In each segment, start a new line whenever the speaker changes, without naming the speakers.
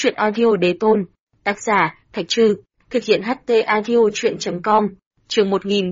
Chuyện audio đế tôn. Tác giả, Thạch Trư. Thực hiện HT audio chuyện.com. Chương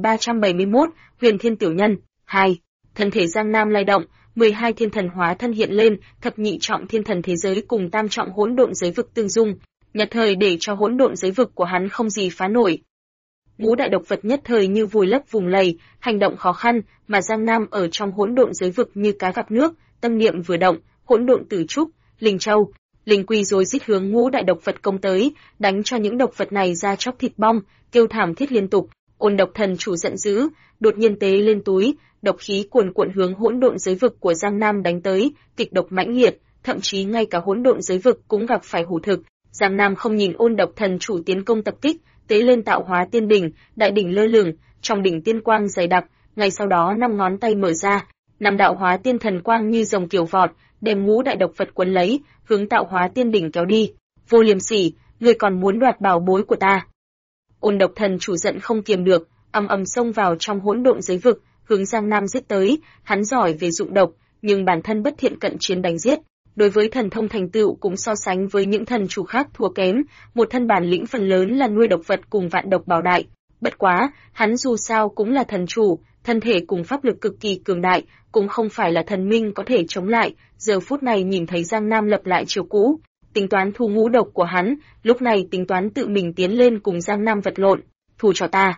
1371, Huyền Thiên Tiểu Nhân. 2. Thân thể Giang Nam lay động, 12 thiên thần hóa thân hiện lên, thập nhị trọng thiên thần thế giới cùng tam trọng hỗn độn giới vực tương dung, nhật thời để cho hỗn độn giới vực của hắn không gì phá nổi. Ngũ đại độc vật nhất thời như vùi lấp vùng lầy, hành động khó khăn, mà Giang Nam ở trong hỗn độn giới vực như cá gặp nước, tâm niệm vừa động, hỗn độn tử trúc, linh châu, linh quy rối rít hướng ngũ đại độc vật công tới, đánh cho những độc vật này ra chóc thịt bong, kêu thảm thiết liên tục. Ôn Độc Thần Chủ giận dữ, đột nhiên tế lên túi, độc khí cuồn cuộn hướng hỗn độn giới vực của Giang Nam đánh tới, kịch độc mãnh liệt, thậm chí ngay cả hỗn độn giới vực cũng gặp phải hủ thực. Giang Nam không nhìn Ôn Độc Thần Chủ tiến công tập kích, tế lên tạo hóa tiên đỉnh, đại đỉnh lơ lửng, trong đỉnh tiên quang dày đặc, ngay sau đó 5 ngón tay mở ra, 5 đạo hóa tiên thần quang như rồng kiều vọt, đem ngũ đại độc vật quấn lấy, hướng tạo hóa tiên đỉnh kéo đi. Vô liêm sỉ, ngươi còn muốn đoạt bảo bối của ta? Ôn Độc Thần Chủ giận không kiềm được, ầm ầm xông vào trong hỗn độn giới vực, hướng Giang Nam giết tới. Hắn giỏi về dụng độc, nhưng bản thân bất thiện cận chiến đánh giết. Đối với thần thông thành tựu cũng so sánh với những thần chủ khác thua kém, một thân bản lĩnh phần lớn là nuôi độc vật cùng vạn độc bảo đại. Bất quá, hắn dù sao cũng là thần chủ, thân thể cùng pháp lực cực kỳ cường đại, cũng không phải là thần minh có thể chống lại. Giờ phút này nhìn thấy Giang Nam lập lại chiều cũ, tính toán thu ngũ độc của hắn, lúc này tính toán tự mình tiến lên cùng Giang Nam vật lộn. Thu cho ta.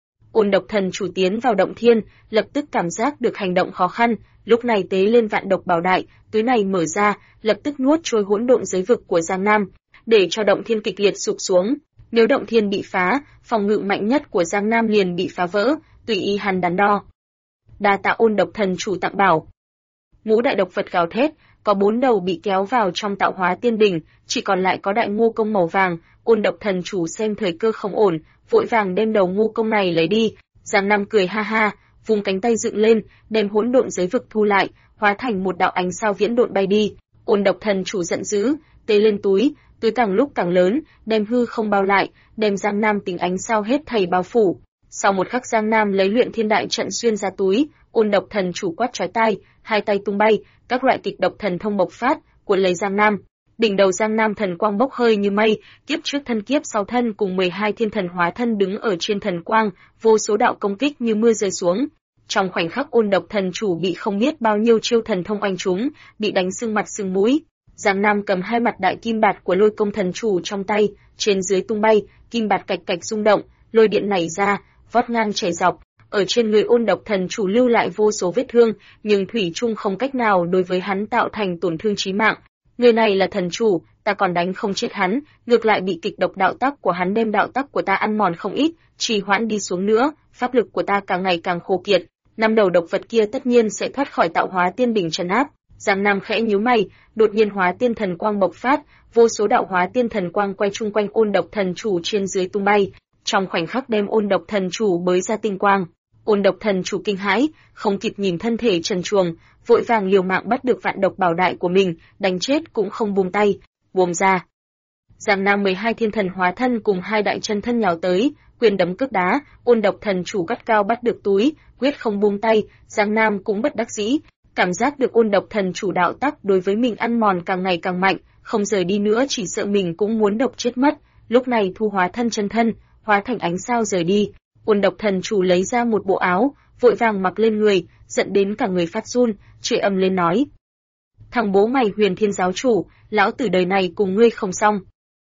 Ôn Độc Thần Chủ tiến vào động thiên, lập tức cảm giác được hành động khó khăn, lúc này tế lên vạn độc bảo đại, túi này mở ra, lập tức nuốt trôi hỗn độn giới vực của Giang Nam, để cho động thiên kịch liệt sụp xuống. Nếu động thiên bị phá, phòng ngự mạnh nhất của Giang Nam liền bị phá vỡ, tùy ý hắn đắn đo. Đa tạ Ôn Độc Thần Chủ tặng bảo. Ngũ đại độc vật gào thét, có 4 đầu bị kéo vào trong tạo hóa tiên đỉnh, chỉ còn lại có đại ngô công màu vàng. Ôn Độc Thần Chủ xem thời cơ không ổn, vội vàng đem đầu ngô công này lấy đi. Giang Nam cười ha ha, vung cánh tay dựng lên, đem hỗn độn giới vực thu lại, hóa thành một đạo ánh sao viễn độn bay đi. Ôn Độc Thần Chủ giận dữ, tế lên túi càng lúc càng lớn, đem hư không bao lại, đem Giang Nam tính ánh sao hết thảy bao phủ. Sau một khắc Giang Nam lấy luyện thiên đại trận xuyên ra túi, Ôn Độc Thần Chủ quát chói tai, hai tay tung bay, các loại kịch độc thần thông bộc phát, cuốn lấy Giang Nam. Đỉnh đầu Giang Nam thần quang bốc hơi như mây, kiếp trước thân kiếp sau thân cùng 12 thiên thần hóa thân đứng ở trên thần quang, vô số đạo công kích như mưa rơi xuống. Trong khoảnh khắc Ôn Độc Thần Chủ bị không biết bao nhiêu chiêu thần thông oanh trúng, bị đánh sưng mặt sưng mũi. Giang Nam cầm hai mặt đại kim bạt của Lôi Công Thần Chủ trong tay, trên dưới tung bay, kim bạt cạch cạch rung động, lôi điện nảy ra, vót ngang chảy dọc. Ở trên người Ôn Độc Thần Chủ lưu lại vô số vết thương, nhưng thủy chung không cách nào đối với hắn tạo thành tổn thương chí mạng. Người này là thần chủ, ta còn đánh không chết hắn, ngược lại bị kịch độc đạo tắc của hắn đem đạo tắc của ta ăn mòn không ít, trì hoãn đi xuống nữa, pháp lực của ta càng ngày càng khô kiệt. 5 đầu độc vật kia tất nhiên sẽ thoát khỏi tạo hóa tiên đỉnh trấn áp. Giang Nam khẽ nhíu mày, đột nhiên hóa tiên thần quang bộc phát, vô số đạo hóa tiên thần quang quay chung quanh Ôn Độc Thần Chủ trên dưới tung bay, trong khoảnh khắc đem Ôn Độc Thần Chủ bới ra tinh quang. Ôn Độc Thần Chủ kinh hãi, không kịp nhìn thân thể trần truồng, vội vàng liều mạng bắt được vạn độc bảo đại của mình, đánh chết cũng không buông tay, buông ra. Giang Nam 12 thiên thần hóa thân cùng hai đại chân thân nhào tới, quyền đấm cước đá, Ôn Độc Thần Chủ gắt cao bắt được túi, quyết không buông tay. Giang Nam cũng bất đắc dĩ, cảm giác được Ôn Độc Thần Chủ đạo tắc đối với mình ăn mòn càng ngày càng mạnh, không rời đi nữa chỉ sợ mình cũng muốn độc chết mất. Lúc này thu hóa thân chân thân, hóa thành ánh sao rời đi. Ôn Độc Thần Chủ lấy ra một bộ áo, vội vàng mặc lên người, giận đến cả người phát run, chửi ầm lên nói: "Thằng bố mày Huyền Thiên giáo chủ, lão tử đời này cùng ngươi không xong."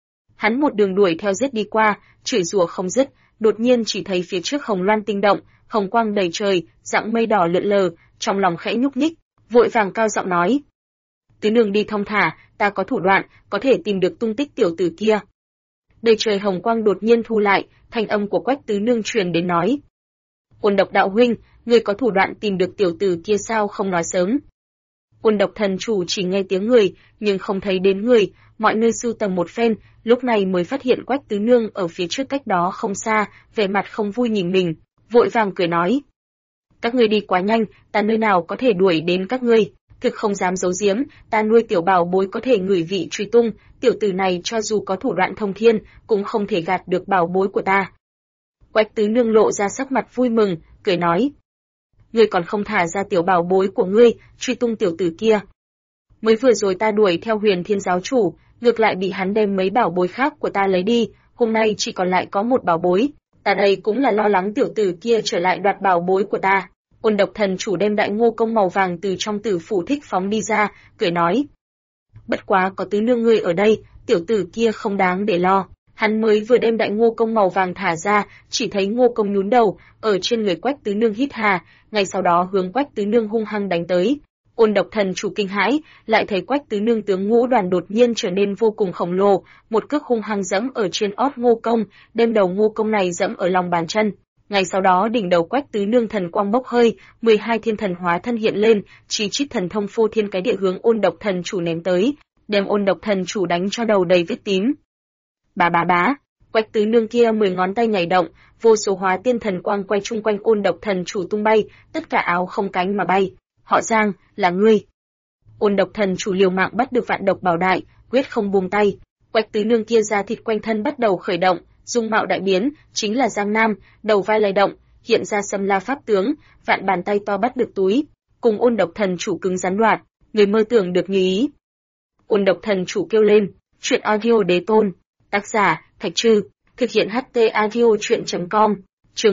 Hắn một đường đuổi theo giết đi qua, chửi rủa không dứt, đột nhiên chỉ thấy phía trước hồng loan tinh động, hồng quang đầy trời, dạng mây đỏ lượn lờ, trong lòng khẽ nhúc nhích, vội vàng cao giọng nói: "Tứ nương đi thông thả, ta có thủ đoạn, có thể tìm được tung tích tiểu tử kia." Đầy trời hồng quang đột nhiên thu lại, thanh âm của Quách Tứ Nương truyền đến nói: "Ôn Độc đạo huynh, ngươi có thủ đoạn tìm được tiểu tử kia sao không nói sớm?" Ôn Độc Thần Chủ chỉ nghe tiếng người, nhưng không thấy đến người, mọi nơi sưu tầm một phen, lúc này mới phát hiện Quách Tứ Nương ở phía trước cách đó không xa, vẻ mặt không vui nhìn mình, vội vàng cười nói: "Các ngươi đi quá nhanh, ta nơi nào có thể đuổi đến các ngươi, thực không dám giấu giếm, ta nuôi tiểu bảo bối có thể ngửi vị truy tung, tiểu tử này cho dù có thủ đoạn thông thiên, cũng không thể gạt được bảo bối của ta." Quách Tứ Nương lộ ra sắc mặt vui mừng, cười nói: "Ngươi còn không thả ra tiểu bảo bối của ngươi, truy tung tiểu tử kia. Mới vừa rồi ta đuổi theo Huyền Thiên giáo chủ, ngược lại bị hắn đem mấy bảo bối khác của ta lấy đi, hôm nay chỉ còn lại có một bảo bối. Ta đây cũng là lo lắng tiểu tử kia trở lại đoạt bảo bối của ta. Ôn Độc Thần Chủ đem đại ngô công màu vàng từ trong tử phủ thích phóng đi ra, cười nói. Bất quá có tứ nương ngươi ở đây, tiểu tử kia không đáng để lo. Hắn mới vừa đem đại ngô công màu vàng thả ra, chỉ thấy ngô công nhún đầu, ở trên người Quách tứ nương hít hà, ngay sau đó hướng Quách tứ nương hung hăng đánh tới. Ôn Độc Thần Chủ kinh hãi, lại thấy Quách tứ nương tướng ngũ đoàn đột nhiên trở nên vô cùng khổng lồ, một cước hung hăng giẫm ở trên ót ngô công, đem đầu ngô công này giẫm ở lòng bàn chân. Ngay sau đó đỉnh đầu Quách tứ nương thần quang bốc hơi, 12 thiên thần hóa thân hiện lên, chi chít thần thông phô thiên cái địa hướng Ôn Độc Thần Chủ ném tới, đem Ôn Độc Thần Chủ đánh cho đầu đầy vết tím. Bá, Quách tứ nương kia 10 ngón tay nhảy động, vô số hóa tiên thần quang quay chung quanh Ôn Độc Thần Chủ tung bay, tất cả áo không cánh mà bay. Họ Giang, là ngươi. Ôn Độc Thần Chủ liều mạng bắt được Vạn Độc Bảo Đại, quyết không buông tay. Quách tứ nương kia da thịt quanh thân bắt đầu khởi động, dung mạo đại biến, chính là Giang Nam, đầu vai lay động, hiện ra Sâm La pháp tướng, vạn bàn tay to bắt được túi, cùng Ôn Độc Thần Chủ cứng rắn đoạt, người mơ tưởng được như ý. Ôn Độc Thần Chủ kêu lên, truyện audio đế tôn, tác giả, Thạch Trư, thực hiện HT audio truyện.com, chương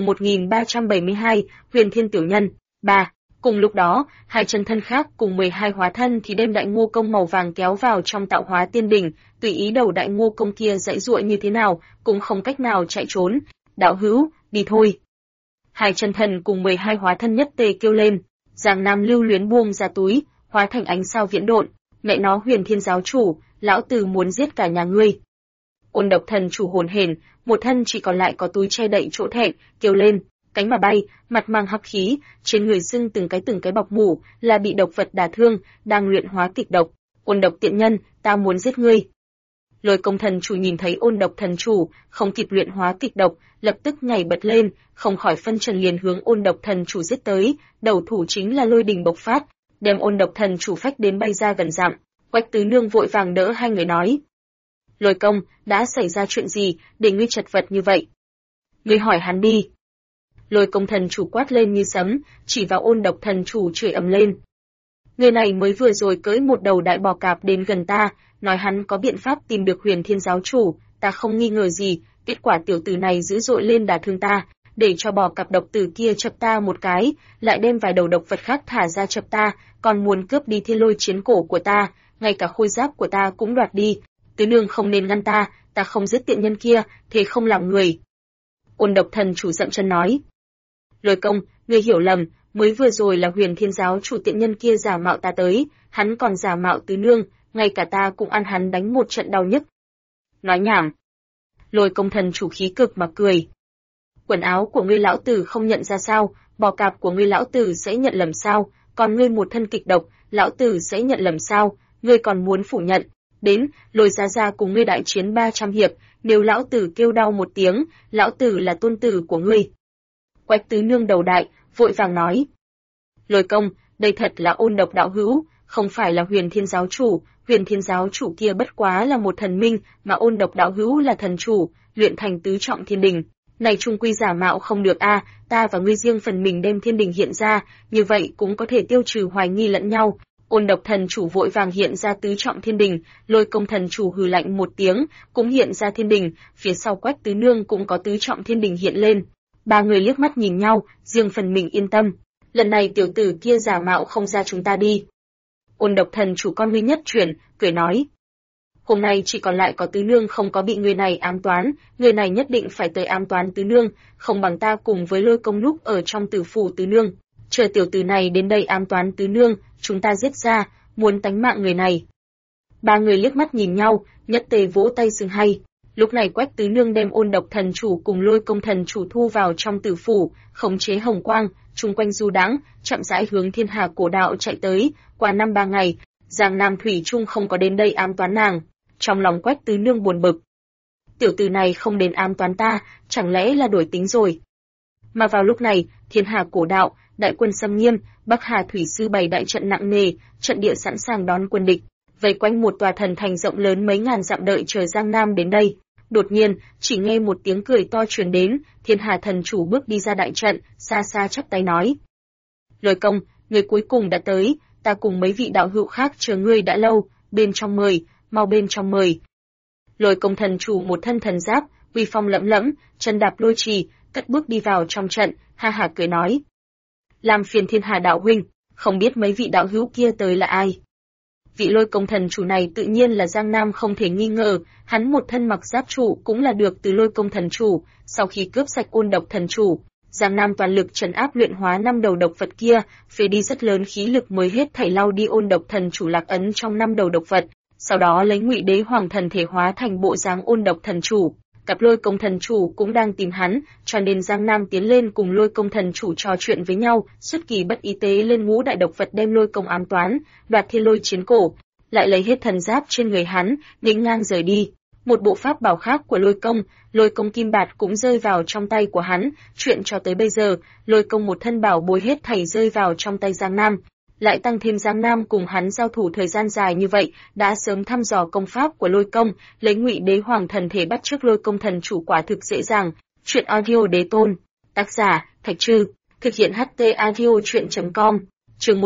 1372, Huyền Thiên Tiểu Nhân, 3. Cùng lúc đó, hai chân thân khác cùng 12 hóa thân thì đem đại ngô công màu vàng kéo vào trong tạo hóa tiên đỉnh, tùy ý đầu đại ngô công kia dãy dụa như thế nào, cũng không cách nào chạy trốn. Đạo hữu, đi thôi. Hai chân thần cùng 12 hóa thân nhất tề kêu lên, Giang Nam lưu luyến buông ra túi, hóa thành ánh sao viễn độn, mẹ nó Huyền Thiên giáo chủ, lão tử muốn giết cả nhà ngươi. Ôn Độc Thần Chủ hồn hển, một thân chỉ còn lại có túi che đậy chỗ thẹn, kêu lên, cánh mà bay, mặt mang hắc khí, trên người sưng từng cái bọc mủ, là bị độc vật đả thương, đang luyện hóa kịch độc. Ôn Độc tiện nhân, ta muốn giết ngươi. Lôi Công Thần Chủ nhìn thấy Ôn Độc Thần Chủ không kịp luyện hóa kịch độc, lập tức nhảy bật lên, không khỏi phân trần liền hướng Ôn Độc Thần Chủ giết tới, đầu thủ chính là lôi đình bộc phát, đem Ôn Độc Thần Chủ phách đến bay ra gần dặm. Quách tứ nương vội vàng đỡ hai người nói: Lôi Công, đã xảy ra chuyện gì để ngươi chật vật như vậy? Ngươi hỏi hắn đi. Lôi Công Thần Chủ quát lên như sấm, chỉ vào Ôn Độc Thần Chủ chửi ầm lên. Người này mới vừa rồi cưỡi một đầu đại bò cạp đến gần ta, nói hắn có biện pháp tìm được Huyền Thiên giáo chủ, ta không nghi ngờ gì, kết quả tiểu tử này dữ dội lên đả thương ta, để cho bò cạp độc tử kia chập ta một cái, lại đem vài đầu độc vật khác thả ra chập ta, còn muốn cướp đi thiên lôi chiến cổ của ta, ngay cả khôi giáp của ta cũng đoạt đi. Tứ nương không nên ngăn ta không giết tiện nhân kia, thế không làm người. Ôn Độc Thần Chủ dậm chân nói. Lôi Công, ngươi hiểu lầm, mới vừa rồi là Huyền Thiên giáo chủ tiện nhân kia giả mạo ta tới, hắn còn giả mạo tứ nương, ngay cả ta cũng ăn hắn đánh một trận đau nhức. Nói nhảm. Lôi Công Thần Chủ khí cực mà cười. Quần áo của ngươi lão tử không nhận ra sao, bò cạp của ngươi lão tử sẽ nhận lầm sao, còn ngươi một thân kịch độc, lão tử sẽ nhận lầm sao, ngươi còn muốn phủ nhận. Đến, Lôi ra cùng ngươi đại chiến 300 hiệp, nếu lão tử kêu đau một tiếng, lão tử là tôn tử của ngươi. Quách tứ nương đầu đại, vội vàng nói. Lôi Công, đây thật là Ôn Độc đạo hữu, không phải là Huyền Thiên giáo chủ, Huyền Thiên giáo chủ kia bất quá là một thần minh, mà Ôn Độc đạo hữu là thần chủ, luyện thành tứ trọng thiên đình. Này trung quy giả mạo không được a, ta và ngươi riêng phần mình đem thiên đình hiện ra, như vậy cũng có thể tiêu trừ hoài nghi lẫn nhau. Ôn Độc Thần Chủ vội vàng hiện ra tứ trọng thiên đình, Lôi Công Thần Chủ hừ lạnh một tiếng, cũng hiện ra thiên đình, phía sau Quách tứ nương cũng có tứ trọng thiên đình hiện lên. Ba người liếc mắt nhìn nhau, riêng phần mình yên tâm. Lần này tiểu tử kia giả mạo không ra chúng ta đi. Ôn Độc Thần Chủ con ngươi nhất chuyển, cười nói. Hôm nay chỉ còn lại có tứ nương không có bị người này ám toán, người này nhất định phải tới ám toán tứ nương, không bằng ta cùng với Lôi Công núp ở trong tử phủ tứ nương. Chờ tiểu tử này đến đây ám toán tứ nương, chúng ta giết ra, muốn tánh mạng người này. Ba người liếc mắt nhìn nhau, nhất tề vỗ tay xưng hay. Lúc này Quách tứ nương đem Ôn Độc Thần Chủ cùng Lôi Công Thần Chủ thu vào trong tử phủ, khống chế hồng quang, chung quanh du đãng, chậm rãi hướng Thiên Hà cổ đạo chạy tới. Qua 5-3 ngày, Giang Nam thủy chung không có đến đây ám toán nàng. Trong lòng Quách tứ nương buồn bực. Tiểu tử này không đến ám toán ta, chẳng lẽ là đổi tính rồi? Mà vào lúc này, Thiên Hà cổ đạo, đại quân xâm nghiêm, Bắc Hà thủy sư bày đại trận nặng nề, trận địa sẵn sàng đón quân địch, vây quanh một tòa thần thành rộng lớn mấy ngàn dặm đợi chờ Giang Nam đến đây. Đột nhiên, chỉ nghe một tiếng cười to truyền đến, Thiên Hà Thần Chủ bước đi ra đại trận, xa xa chắp tay nói: Lôi Công, người cuối cùng đã tới, ta cùng mấy vị đạo hữu khác chờ ngươi đã lâu, bên trong mời, mau bên trong mời. Lôi Công thần chủ một thân thần giáp, uy phong lẫm lẫm, chân đạp lôi trì, cất bước đi vào trong trận, ha hả cười nói: "Làm phiền Thiên Hà đạo huynh, không biết mấy vị đạo hữu kia tới là ai?" Vị Lôi Công thần chủ này tự nhiên là Giang Nam không thể nghi ngờ, hắn một thân mặc giáp trụ cũng là được từ Lôi Công thần chủ, sau khi cướp sạch Ôn Độc thần chủ, Giang Nam toàn lực trấn áp luyện hóa 5 đầu độc vật kia, phế đi rất lớn khí lực mới hết thảy lau đi Ôn Độc thần chủ lạc ấn trong 5 đầu độc vật, sau đó lấy Ngụy Đế Hoàng thần thể hóa thành bộ dáng Ôn Độc thần chủ. Cặp Lôi Công thần chủ cũng đang tìm hắn, cho nên Giang Nam tiến lên cùng Lôi Công thần chủ trò chuyện với nhau, xuất kỳ bất ý tế lên ngũ đại độc vật đem Lôi Công ám toán, đoạt Thiên Lôi chiến cổ, lại lấy hết thần giáp trên người hắn, nghênh ngang rời đi. Một bộ pháp bảo khác của Lôi Công kim bạt cũng rơi vào trong tay của hắn, chuyện cho tới bây giờ, Lôi Công một thân bảo bối hết thảy rơi vào trong tay Giang Nam. Lại tăng thêm Giang Nam cùng hắn giao thủ thời gian dài như vậy, đã sớm thăm dò công pháp của Lôi Công, lấy Ngụy Đế Hoàng thần thể bắt chước Lôi Công thần chủ quả thực dễ dàng. Chuyện audio đế tôn, tác giả Thạch Trư, thực hiện HT audio truyện.com, chương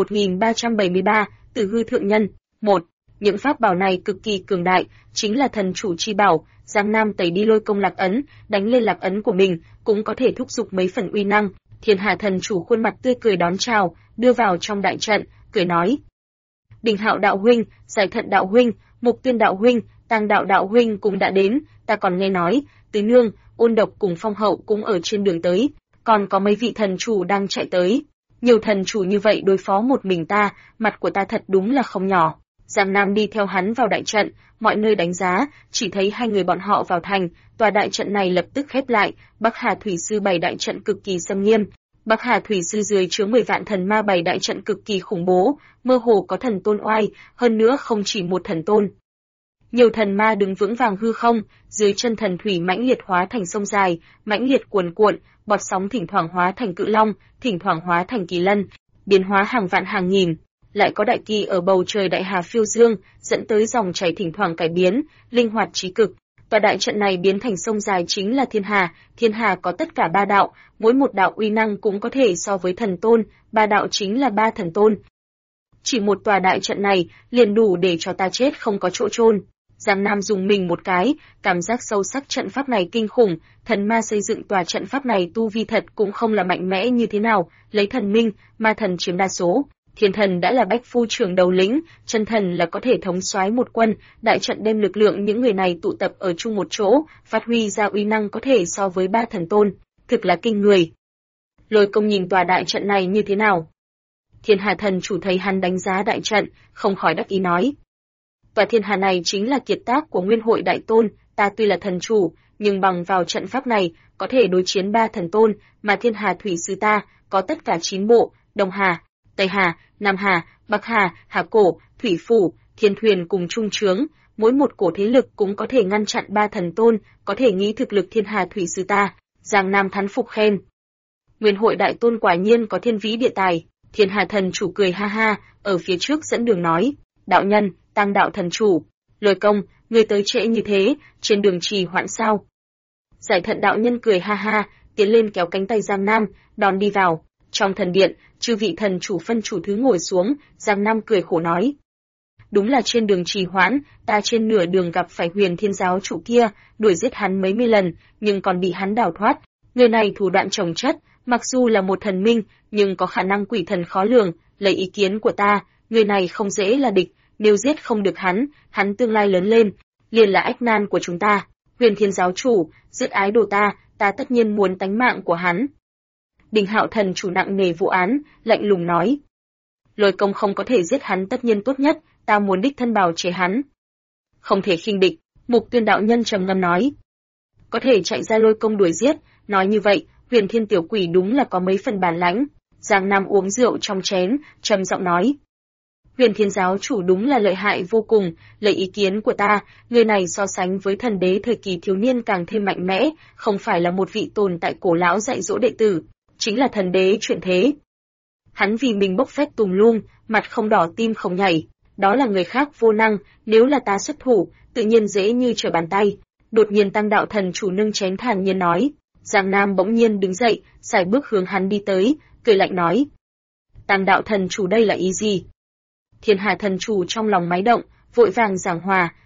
1373, Tử hư thượng nhân. 1. Những pháp bảo này cực kỳ cường đại, chính là thần chủ chi bảo, Giang Nam tẩy đi Lôi Công lạc ấn, đánh lên lạc ấn của mình, cũng có thể thúc giục mấy phần uy năng. Thiên Hà thần chủ khuôn mặt tươi cười đón chào, đưa vào trong đại trận, cười nói: "Đình Hạo đạo huynh, Giải Thận đạo huynh, Mục Tuyên đạo huynh, Tàng Đạo đạo huynh cũng đã đến, ta còn nghe nói, Tứ Nương, Ôn Độc cùng Phong Hậu cũng ở trên đường tới, còn có mấy vị thần chủ đang chạy tới. Nhiều thần chủ như vậy đối phó một mình ta, mặt của ta thật đúng là không nhỏ." Giang Nam đi theo hắn vào đại trận, mọi nơi đánh giá, chỉ thấy hai người bọn họ vào thành, tòa đại trận này lập tức khép lại, Bắc Hà Thủy Sư bày đại trận cực kỳ xâm nghiêm. Bắc Hà Thủy Sư dưới chứa 10 vạn thần ma bày đại trận cực kỳ khủng bố, mơ hồ có thần tôn oai, hơn nữa không chỉ một thần tôn. Nhiều thần ma đứng vững vàng hư không, dưới chân thần thủy mãnh liệt hóa thành sông dài, mãnh liệt cuồn cuộn, bọt sóng thỉnh thoảng hóa thành cự long, thỉnh thoảng hóa thành kỳ lân, biến hóa hàng vạn hàng nghìn. Lại có đại kỳ ở bầu trời đại hà phiêu dương, dẫn tới dòng chảy thỉnh thoảng cải biến, linh hoạt trí cực. Tòa đại trận này biến thành sông dài chính là Thiên Hà có tất cả 3 đạo, mỗi một đạo uy năng cũng có thể so với thần tôn, 3 đạo chính là 3 thần tôn. Chỉ một tòa đại trận này liền đủ để cho ta chết không có chỗ chôn. Giang Nam dùng mình một cái, cảm giác sâu sắc trận pháp này kinh khủng, thần ma xây dựng tòa trận pháp này tu vi thật cũng không là mạnh mẽ như thế nào, lấy thần minh, ma thần chiếm đa số. Thiên thần đã là bách phu trưởng đầu lĩnh, chân thần là có thể thống soái một quân, đại trận đem lực lượng những người này tụ tập ở chung một chỗ, phát huy ra uy năng có thể so với 3 thần tôn, thực là kinh người. Lôi Công nhìn tòa đại trận này như thế nào? Thiên Hà thần chủ thấy hắn đánh giá đại trận, không khỏi đắc ý nói: "Tòa Thiên Hà này chính là kiệt tác của Nguyên Hội đại tôn, ta tuy là thần chủ, nhưng bằng vào trận pháp này, có thể đối chiến 3 thần tôn, mà Thiên Hà Thủy Sư ta có tất cả 9 bộ, Đông Hà, Tây Hà, Nam Hà, Bắc Hà, Hà Cổ, Thủy Phủ, Thiên Thuyền cùng Trung Trướng, mỗi một cổ thế lực cũng có thể ngăn chặn 3 thần tôn, có thể nghĩ thực lực Thiên Hà Thủy Sư ta." Giang Nam thán phục khen: "Nguyên Hội đại tôn quả nhiên có thiên vĩ địa tài." Thiên Hà thần chủ cười ha ha, ở phía trước dẫn đường nói: "Đạo nhân, Tàng Đạo thần chủ, Lôi Công, người tới trễ như thế, trên đường trì hoãn sao?" Giải Thận đạo nhân cười ha ha, tiến lên kéo cánh tay Giang Nam, đón đi vào. Trong thần điện, chư vị thần chủ phân chủ thứ ngồi xuống, Giang Nam cười khổ nói: "Đúng là trên đường trì hoãn, ta trên nửa đường gặp phải Huyền Thiên giáo chủ kia, đuổi giết hắn mấy mươi lần, nhưng còn bị hắn đào thoát. Người này thủ đoạn chồng chất, mặc dù là một thần minh, nhưng có khả năng quỷ thần khó lường, lấy ý kiến của ta, người này không dễ là địch, nếu giết không được hắn tương lai lớn lên, liền là ách nan của chúng ta. Huyền Thiên giáo chủ, giết ái đồ ta tất nhiên muốn tánh mạng của hắn." Đình Hạo thần chủ nặng nề vụ án, lạnh lùng nói: "Lôi Công không có thể giết hắn tất nhiên tốt nhất, ta muốn đích thân bào chế hắn." "Không thể khinh địch." Mục Tuyên đạo nhân trầm ngâm nói: "Có thể chạy ra Lôi Công đuổi giết, nói như vậy, Huyền Thiên tiểu quỷ đúng là có mấy phần bản lãnh." Giang Nam uống rượu trong chén, trầm giọng nói: "Huyền Thiên giáo chủ đúng là lợi hại vô cùng, lấy ý kiến của ta, người này so sánh với thần đế thời kỳ thiếu niên càng thêm mạnh mẽ, không phải là một vị tồn tại cổ lão dạy dỗ đệ tử, chính là thần đế chuyển thế. Hắn vì mình bốc phét tùm lum, mặt không đỏ tim không nhảy, đó là người khác vô năng, nếu là ta xuất thủ, tự nhiên dễ như trở bàn tay." Đột nhiên Tăng đạo thần chủ nâng chén thản nhiên nói. Giang Nam bỗng nhiên đứng dậy, sải bước hướng hắn đi tới, cười lạnh nói: "Tăng đạo thần chủ đây là ý gì?" Thiên Hà thần chủ trong lòng máy động, vội vàng giảng hòa: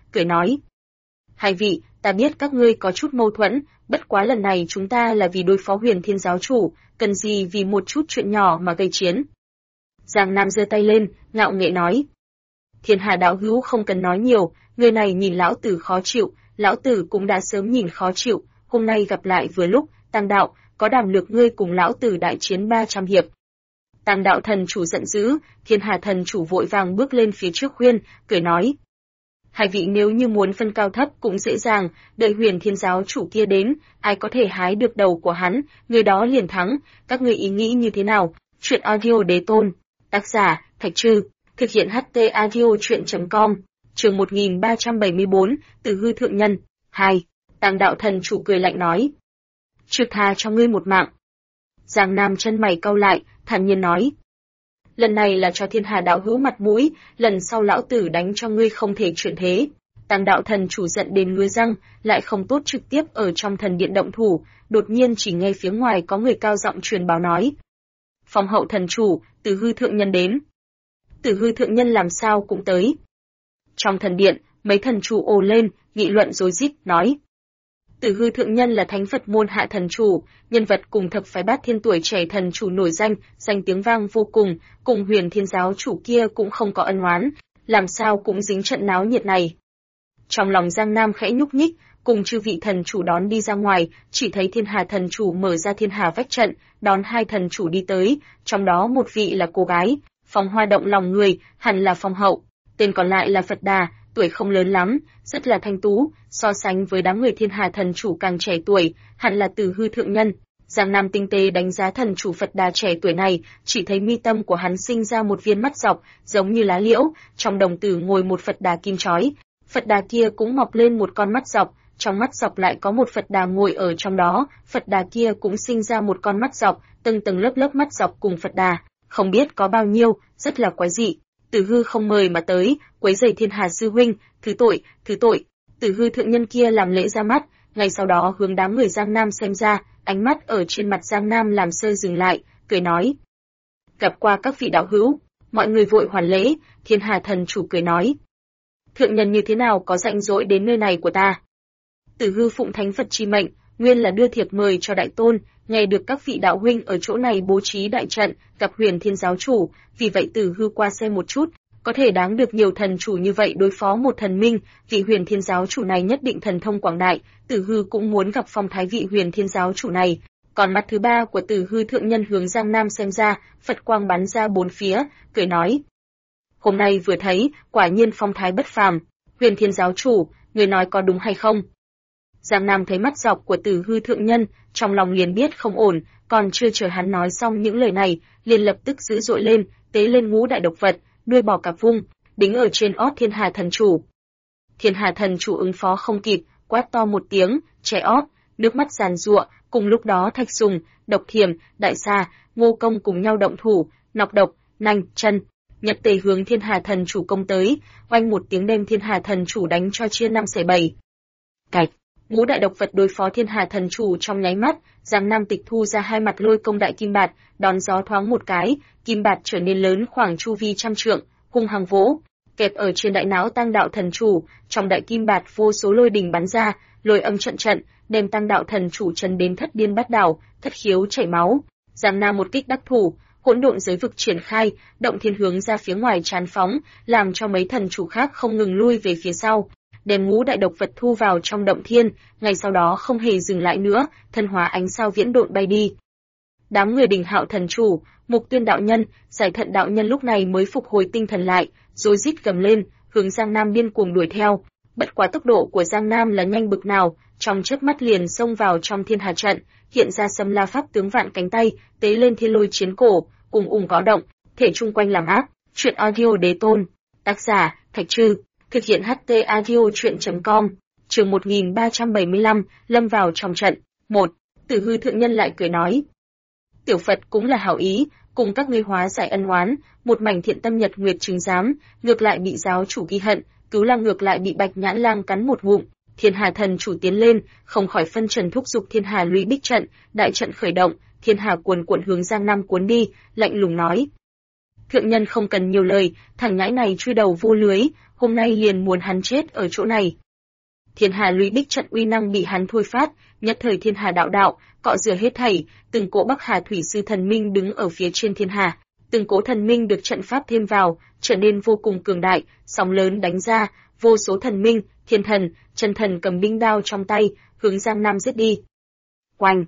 cười nói: Hai vị, ta biết các ngươi có chút mâu thuẫn, bất quá lần này chúng ta là vì đối phó Huyền Thiên giáo chủ, cần gì vì một chút chuyện nhỏ mà gây chiến. Giang Nam giơ tay lên, ngạo nghễ nói: Thiên Hà đạo hữu không cần nói nhiều, người này nhìn lão tử khó chịu, lão tử cũng đã sớm nhìn khó chịu, hôm nay gặp lại vừa lúc, Tăng đạo, có đảm lược ngươi cùng lão tử đại chiến 300 hiệp. Tăng đạo thần chủ giận dữ, Thiên Hà thần chủ vội vàng bước lên phía trước khuyên, cười nói: Hai vị nếu như muốn phân cao thấp cũng dễ dàng, đợi Huyền Thiên giáo chủ kia đến, ai có thể hái được đầu của hắn, người đó liền thắng, các ngươi ý nghĩ như thế nào? Chuyện audio đế tôn. Tác giả: Thạch Trư. Thực hiện HT audio truyện.com. Chương 1374, Từ hư thượng nhân. 2. Tăng đạo thần chủ cười lạnh nói: Chưa tha cho ngươi một mạng. Giang Nam chân mày cau lại, thản nhiên nói: Lần này là cho Thiên Hà đạo hữu mặt mũi, lần sau lão tử đánh cho ngươi không thể chuyển thế. Tăng đạo thần chủ giận đến ngứa răng, lại không tốt trực tiếp ở trong thần điện động thủ, đột nhiên chỉ nghe phía ngoài có người cao giọng truyền báo nói: Phong hậu thần chủ, Từ hư thượng nhân đến. Từ hư thượng nhân làm sao cũng tới. Trong thần điện, mấy thần chủ ồ lên, nghị luận rối rít, nói: Từ hư thượng nhân là thánh Phật môn hạ thần chủ, nhân vật cùng thập phái bát thiên tuổi trẻ thần chủ nổi danh, danh tiếng vang vô cùng Huyền Thiên giáo chủ kia cũng không có ân oán, làm sao cũng dính trận náo nhiệt này. Trong lòng Giang Nam khẽ nhúc nhích, cùng chư vị thần chủ đón đi ra ngoài, chỉ thấy Thiên Hà thần chủ mở ra Thiên Hà vách trận, đón hai thần chủ đi tới, trong đó một vị là cô gái, phong hoa động lòng người, hẳn là phong hậu, tên còn lại là Phật Đà, tuổi không lớn lắm, rất là thanh tú, so sánh với đám người Thiên Hà thần chủ càng trẻ tuổi, hẳn là Từ hư thượng nhân. Giang Nam tinh tế đánh giá thần chủ Phật Đà trẻ tuổi này, chỉ thấy mi tâm của hắn sinh ra một viên mắt dọc, giống như lá liễu, trong đồng tử ngồi một Phật Đà kim chói. Phật Đà kia cũng mọc lên một con mắt dọc, trong mắt dọc lại có một Phật Đà ngồi ở trong đó, Phật Đà kia cũng sinh ra một con mắt dọc, từng tầng lớp lớp mắt dọc cùng Phật Đà, không biết có bao nhiêu, rất là quái dị. Từ hư không mời mà tới, quấy rầy Thiên Hà sư huynh, thứ tội. Từ hư thượng nhân kia làm lễ ra mắt, ngay sau đó hướng đám người Giang Nam xem ra, ánh mắt ở trên mặt Giang Nam làm sơ dừng lại, cười nói: Gặp qua các vị đạo hữu. Mọi người vội hoàn lễ. Thiên Hà thần chủ cười nói: Thượng nhân như thế nào có rảnh rỗi đến nơi này của ta? Từ hư phụng thánh Phật chi mệnh, nguyên là đưa thiệp mời cho đại tôn, nghe được các vị đạo huynh ở chỗ này bố trí đại trận, gặp Huyền Thiên giáo chủ, vì vậy Từ hư qua xem một chút, có thể đáng được nhiều thần chủ như vậy đối phó một thần minh, vị Huyền Thiên giáo chủ này nhất định thần thông quảng đại, Từ hư cũng muốn gặp phong thái vị Huyền Thiên giáo chủ này. Còn mắt thứ ba của Từ hư thượng nhân hướng Giang Nam xem ra, Phật quang bắn ra bốn phía, cười nói: Hôm nay vừa thấy, quả nhiên phong thái bất phàm. Huyền Thiên giáo chủ, người nói có đúng hay không? Giang Nam thấy mắt dọc của Từ hư thượng nhân, trong lòng liền biết không ổn, còn chưa chờ hắn nói xong những lời này, liền lập tức dữ dội lên, tế lên ngũ đại độc vật, đuôi bò cạp vung, đính ở trên ót Thiên Hà thần chủ. Thiên Hà thần chủ ứng phó không kịp, quát to một tiếng, chẻ ót, nước mắt giàn giụa, cùng lúc đó Thạch Sùng, Độc Thiểm, Đại Sa, Ngô Công cùng nhau động thủ, nọc độc, nanh, chân, nhập tề hướng Thiên Hà thần chủ công tới, oanh một tiếng đem Thiên Hà thần chủ đánh cho chia 5/7. Cạch, ngũ đại độc vật đối phó Thiên Hà thần chủ trong nháy mắt, Giang Nam tịch thu ra hai mặt lôi công đại kim bạt, đón gió thoáng một cái, kim bạt trở nên lớn khoảng chu vi 100 trượng, hung hăng vỗ, kẹp ở trên đại não Tăng đạo thần chủ, trong đại kim bạt vô số lôi đình bắn ra, lôi âm trận trận, đem Tăng đạo thần chủ chấn đến thất điên bát đảo, thất khiếu chảy máu. Giang Nam một kích đắc thủ, hỗn độn giới vực triển khai, động thiên hướng ra phía ngoài tràn phóng, làm cho mấy thần chủ khác không ngừng lui về phía sau, đem ngũ đại độc vật thu vào trong động thiên, ngay sau đó không hề dừng lại nữa, thân hóa ánh sao viễn độn bay đi. Đám người Đình Hạo thần chủ, Mục Tuyên đạo nhân, Giải Thận đạo nhân lúc này mới phục hồi tinh thần lại, rối rít gầm lên, hướng Giang Nam điên cuồng đuổi theo. Bất quá tốc độ của Giang Nam là nhanh bực nào, trong chớp mắt liền xông vào trong Thiên Hà trận, hiện ra Sâm La pháp tướng vạn cánh tay, tế lên thiên lôi chiến cổ, ùng có động, thể chung quanh làm áp. Chuyện audio đế tôn. Tác giả: Thạch Trư. Thực hiện HT audio truyện.com. Chương 1375, lâm vào trong trận. 1. Từ hư thượng nhân lại cười nói: Tiểu Phật cũng là hảo ý, cùng các ngươi hóa giải ân oán, một mảnh thiện tâm nhật nguyệt chứng giám, ngược lại bị giáo chủ ghi hận, cứu lang ngược lại bị Bạch Nhãn Lang cắn một ngụm. Thiên Hà thần chủ tiến lên, không khỏi phân trần thúc giục Thiên Hà lũy bích trận, đại trận khởi động, Thiên Hà cuồn cuộn hướng Giang Nam cuốn đi, lạnh lùng nói: Thượng nhân không cần nhiều lời, thằng nhãi này chui đầu vô lưới, hôm nay liền muốn hắn chết ở chỗ này. Thiên Hà Lũy Bích trận uy năng bị hắn thôi phát, nhất thời thiên hà đạo đạo, cọ rửa hết thảy, từng cỗ Bắc Hà thủy sư thần minh đứng ở phía trên thiên hà, từng cỗ thần minh được trận pháp thêm vào, trở nên vô cùng cường đại, sóng lớn đánh ra, vô số thần minh, thiên thần, chân thần cầm binh đao trong tay, hướng Giang Nam giết đi. Oanh!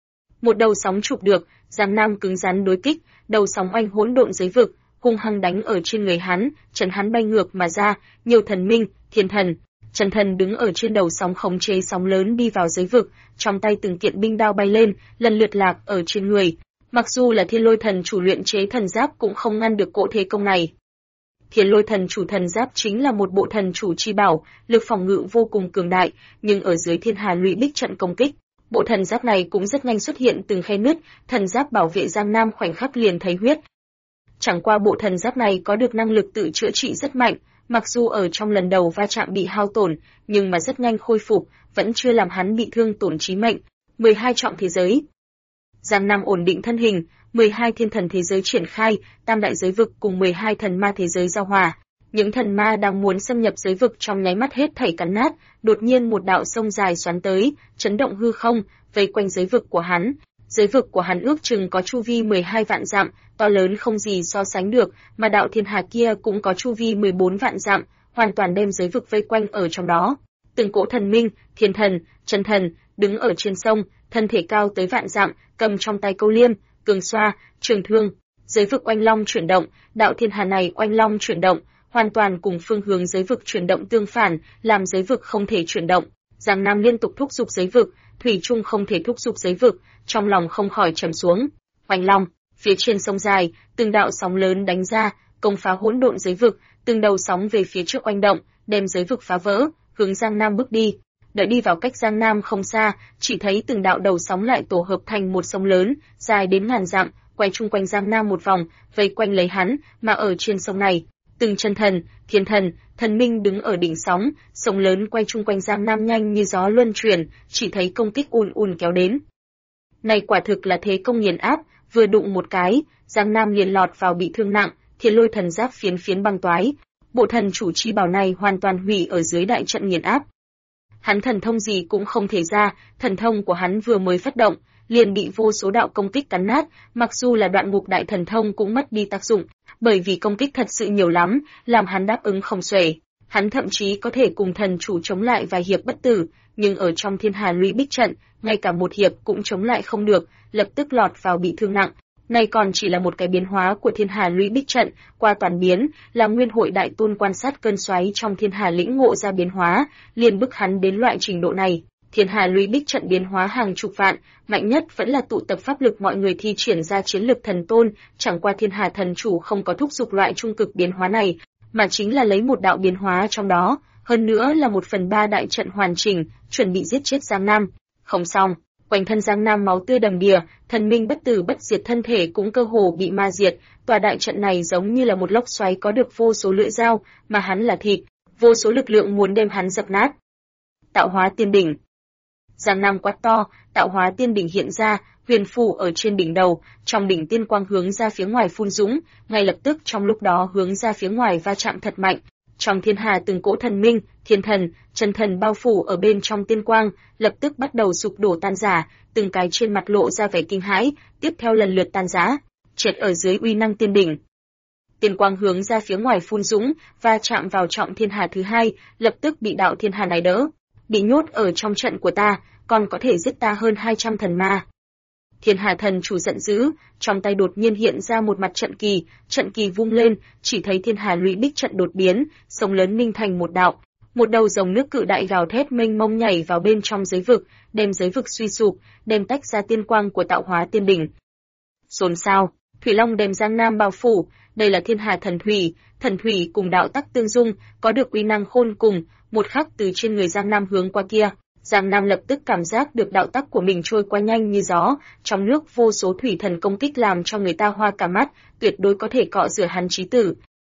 Một đầu sóng chụp được, Giang Nam cứng rắn đối kích, đầu sóng oanh hỗn độn giới vực, hung hăng đánh ở trên người hắn, chấn hắn bay ngược mà ra, nhiều thần minh, thiên thần, chân thần đứng ở trên đầu sóng khống chế sóng lớn đi vào giới vực, trong tay từng kiện binh đao bay lên, lần lượt lạc ở trên người. Mặc dù là Thiên Lôi Thần chủ luyện chế thần giáp cũng không ngăn được cỗ thế công này. Thiên Lôi Thần chủ thần giáp chính là một bộ thần chủ chi bảo, lực phòng ngự vô cùng cường đại, nhưng ở dưới Thiên Hà Lũy Bích trận công kích, bộ thần giáp này cũng rất nhanh xuất hiện từng khe nứt, thần giáp bảo vệ Giang Nam khoảnh khắc liền thấy huyết. Chẳng qua bộ thần giáp này có được năng lực tự chữa trị rất mạnh, mặc dù ở trong lần đầu va chạm bị hao tổn, nhưng mà rất nhanh khôi phục, vẫn chưa làm hắn bị thương tổn chí mệnh. 12 trọng thế giới. Giang Nam ổn định thân hình, 12 thiên thần thế giới triển khai, tam đại giới vực cùng 12 thần ma thế giới giao hòa. Những thần ma đang muốn xâm nhập giới vực trong nháy mắt hết thảy cắn nát, đột nhiên một đạo sông dài xoắn tới, chấn động hư không, vây quanh giới vực của hắn. Giới vực của hắn ước chừng có chu vi 12 vạn dặm, to lớn không gì so sánh được, mà đạo thiên hà kia cũng có chu vi 14 vạn dặm, hoàn toàn đem giới vực vây quanh ở trong đó. Từng cỗ thần minh, thiên thần, chân thần, đứng ở trên sông, thân thể cao tới vạn dặm, cầm trong tay câu liêm, cường xoa, trường thương. Giới vực oanh long chuyển động, đạo thiên hà này oanh long chuyển động, hoàn toàn cùng phương hướng giới vực chuyển động tương phản, làm giới vực không thể chuyển động. Giang Nam liên tục thúc giục giới vực, thủy chung không thể thúc giục giới vực, trong lòng không khỏi trầm xuống. Oanh long, phía trên sông dài, từng đạo sóng lớn đánh ra, công phá hỗn độn giới vực, từng đầu sóng về phía trước oanh động, đem giới vực phá vỡ, hướng Giang Nam bước đi. Đợi đi vào cách Giang Nam không xa, chỉ thấy từng đạo đầu sóng lại tổ hợp thành một sông lớn, dài đến ngàn dặm, quay chung quanh Giang Nam một vòng, vây quanh lấy hắn, mà ở trên sông này, từng chân thần, thiên thần, thần minh đứng ở đỉnh sóng, sông lớn quay chung quanh Giang Nam nhanh như gió luân chuyển, chỉ thấy công kích ùn kéo đến. Này quả thực là thế công nghiền áp, vừa đụng một cái, Giang Nam liền lọt vào bị thương nặng, Thiên Lôi thần giáp phiến phiến băng toái. Bộ thần chủ chi bảo này hoàn toàn hủy ở dưới đại trận nghiền áp. Hắn thần thông gì cũng không thể ra, thần thông của hắn vừa mới phát động, liền bị vô số đạo công kích cắn nát, mặc dù là đoạn ngục đại thần thông cũng mất đi tác dụng, bởi vì công kích thật sự nhiều lắm, làm hắn đáp ứng không xuể. Hắn thậm chí có thể cùng thần chủ chống lại vài hiệp bất tử, nhưng ở trong Thiên Hà Lũy Bích trận, ngay cả một hiệp cũng chống lại không được, lập tức lọt vào bị thương nặng. Này còn chỉ là một cái biến hóa của Thiên Hà Lũy Bích trận, qua toàn biến, là Nguyên Hội Đại Tôn quan sát cơn xoáy trong Thiên Hà lĩnh ngộ ra biến hóa, liền bức hắn đến loại trình độ này. Thiên Hà Lũy Bích trận biến hóa hàng chục vạn, mạnh nhất vẫn là tụ tập pháp lực mọi người thi triển ra chiến lực thần tôn, chẳng qua Thiên Hà thần chủ không có thúc giục loại trung cực biến hóa này, mà chính là lấy một đạo biến hóa trong đó, hơn nữa là 1/3 đại trận hoàn chỉnh, chuẩn bị giết chết Giang Nam. Không xong, quanh thân Giang Nam máu tươi đầm đìa, thần minh bất tử bất diệt thân thể cũng cơ hồ bị ma diệt, tòa đại trận này giống như là một lốc xoáy có được vô số lưỡi dao, mà hắn là thịt, vô số lực lượng muốn đem hắn dập nát. Tạo hóa tiên đỉnh. Giang Nam quát to, tạo hóa tiên đỉnh hiện ra, huyền phù ở trên đỉnh đầu, trong đỉnh tiên quang hướng ra phía ngoài phun dũng, ngay lập tức trong lúc đó hướng ra phía ngoài va chạm thật mạnh. Trong thiên hà từng cỗ thần minh, thiên thần, chân thần bao phủ ở bên trong tiên quang, lập tức bắt đầu sụp đổ tan rã, từng cái trên mặt lộ ra vẻ kinh hãi, tiếp theo lần lượt tan rã, triệt ở dưới uy năng tiên đỉnh. Tiên quang hướng ra phía ngoài phun dũng, va chạm vào trọng thiên hà thứ hai, lập tức bị đạo thiên hà này đỡ. Bị nhốt ở trong trận của ta, còn có thể giết ta hơn 200 thần ma. Thiên Hà thần chủ giận dữ, trong tay đột nhiên hiện ra một mặt trận kỳ vung lên, chỉ thấy Thiên Hà Lũy Bích trận đột biến, sông lớn ninh thành một đạo, một đầu dòng nước cự đại gào thét mênh mông nhảy vào bên trong giới vực, đem giới vực suy sụp, đem tách ra tiên quang của tạo hóa tiên đỉnh. Xôn xao, thủy long đem Giang Nam bao phủ, đây là Thiên Hà thần thủy cùng đạo tắc tương dung, có được uy năng khôn cùng, một khắc từ trên người Giang Nam hướng qua kia. Giang Nam lập tức cảm giác được đạo tắc của mình trôi qua nhanh như gió, trong nước vô số thủy thần công kích làm cho người ta hoa cả mắt, tuyệt đối có thể cọ rửa hắn chí tử.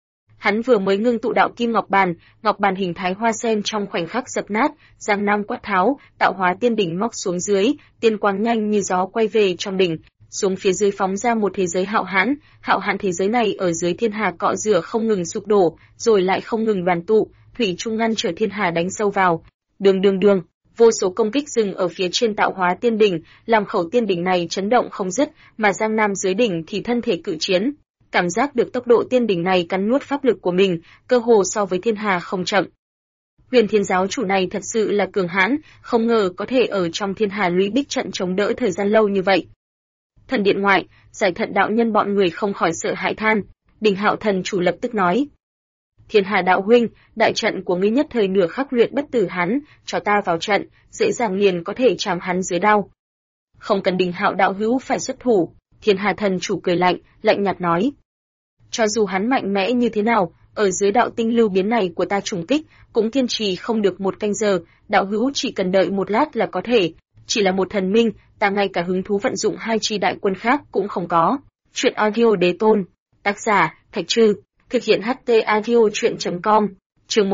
Hắn vừa mới ngưng tụ đạo kim ngọc bàn hình thái hoa sen trong khoảnh khắc dập nát, Giang Nam quát tháo, tạo hóa tiên đỉnh móc xuống dưới, tiên quang nhanh như gió quay về trong đỉnh, xuống phía dưới phóng ra một thế giới hạo hãn thế giới này ở dưới thiên hà cọ rửa không ngừng sụp đổ, rồi lại không ngừng đoàn tụ, thủy chung ngăn trở thiên hà đánh sâu vào. Đường, vô số công kích dừng ở phía trên tạo hóa tiên đỉnh, làm khẩu tiên đỉnh này chấn động không dứt, mà Giang Nam dưới đỉnh thì thân thể cự chiến. Cảm giác được tốc độ tiên đỉnh này cắn nuốt pháp lực của mình, cơ hồ so với thiên hà không chậm. Huyền Thiên giáo chủ này thật sự là cường hãn, không ngờ có thể ở trong thiên hà lũy bích trận chống đỡ thời gian lâu như vậy. Thần điện ngoại, Giải Thận đạo nhân bọn người không khỏi sợ hãi than. Đỉnh Hạo thần chủ lập tức nói: Thiên Hà đạo huynh, đại trận của ngươi nhất thời nửa khắc luyện bất tử hắn, cho ta vào trận, dễ dàng liền có thể chạm hắn dưới đao. Không cần Đỉnh Hạo đạo hữu phải xuất thủ, Thiên Hà thần chủ cười lạnh nhạt nói: Cho dù hắn mạnh mẽ như thế nào, ở dưới đạo tinh lưu biến này của ta trùng kích, cũng kiên trì không được một canh giờ, đạo hữu chỉ cần đợi một lát là có thể. Chỉ là một thần minh, ta ngay cả hứng thú vận dụng hai chi đại quân khác cũng không có. Chuyện audio đế tôn. Tác giả, Thạch Trư. Thực hiện HT audio chuyện.com. Chương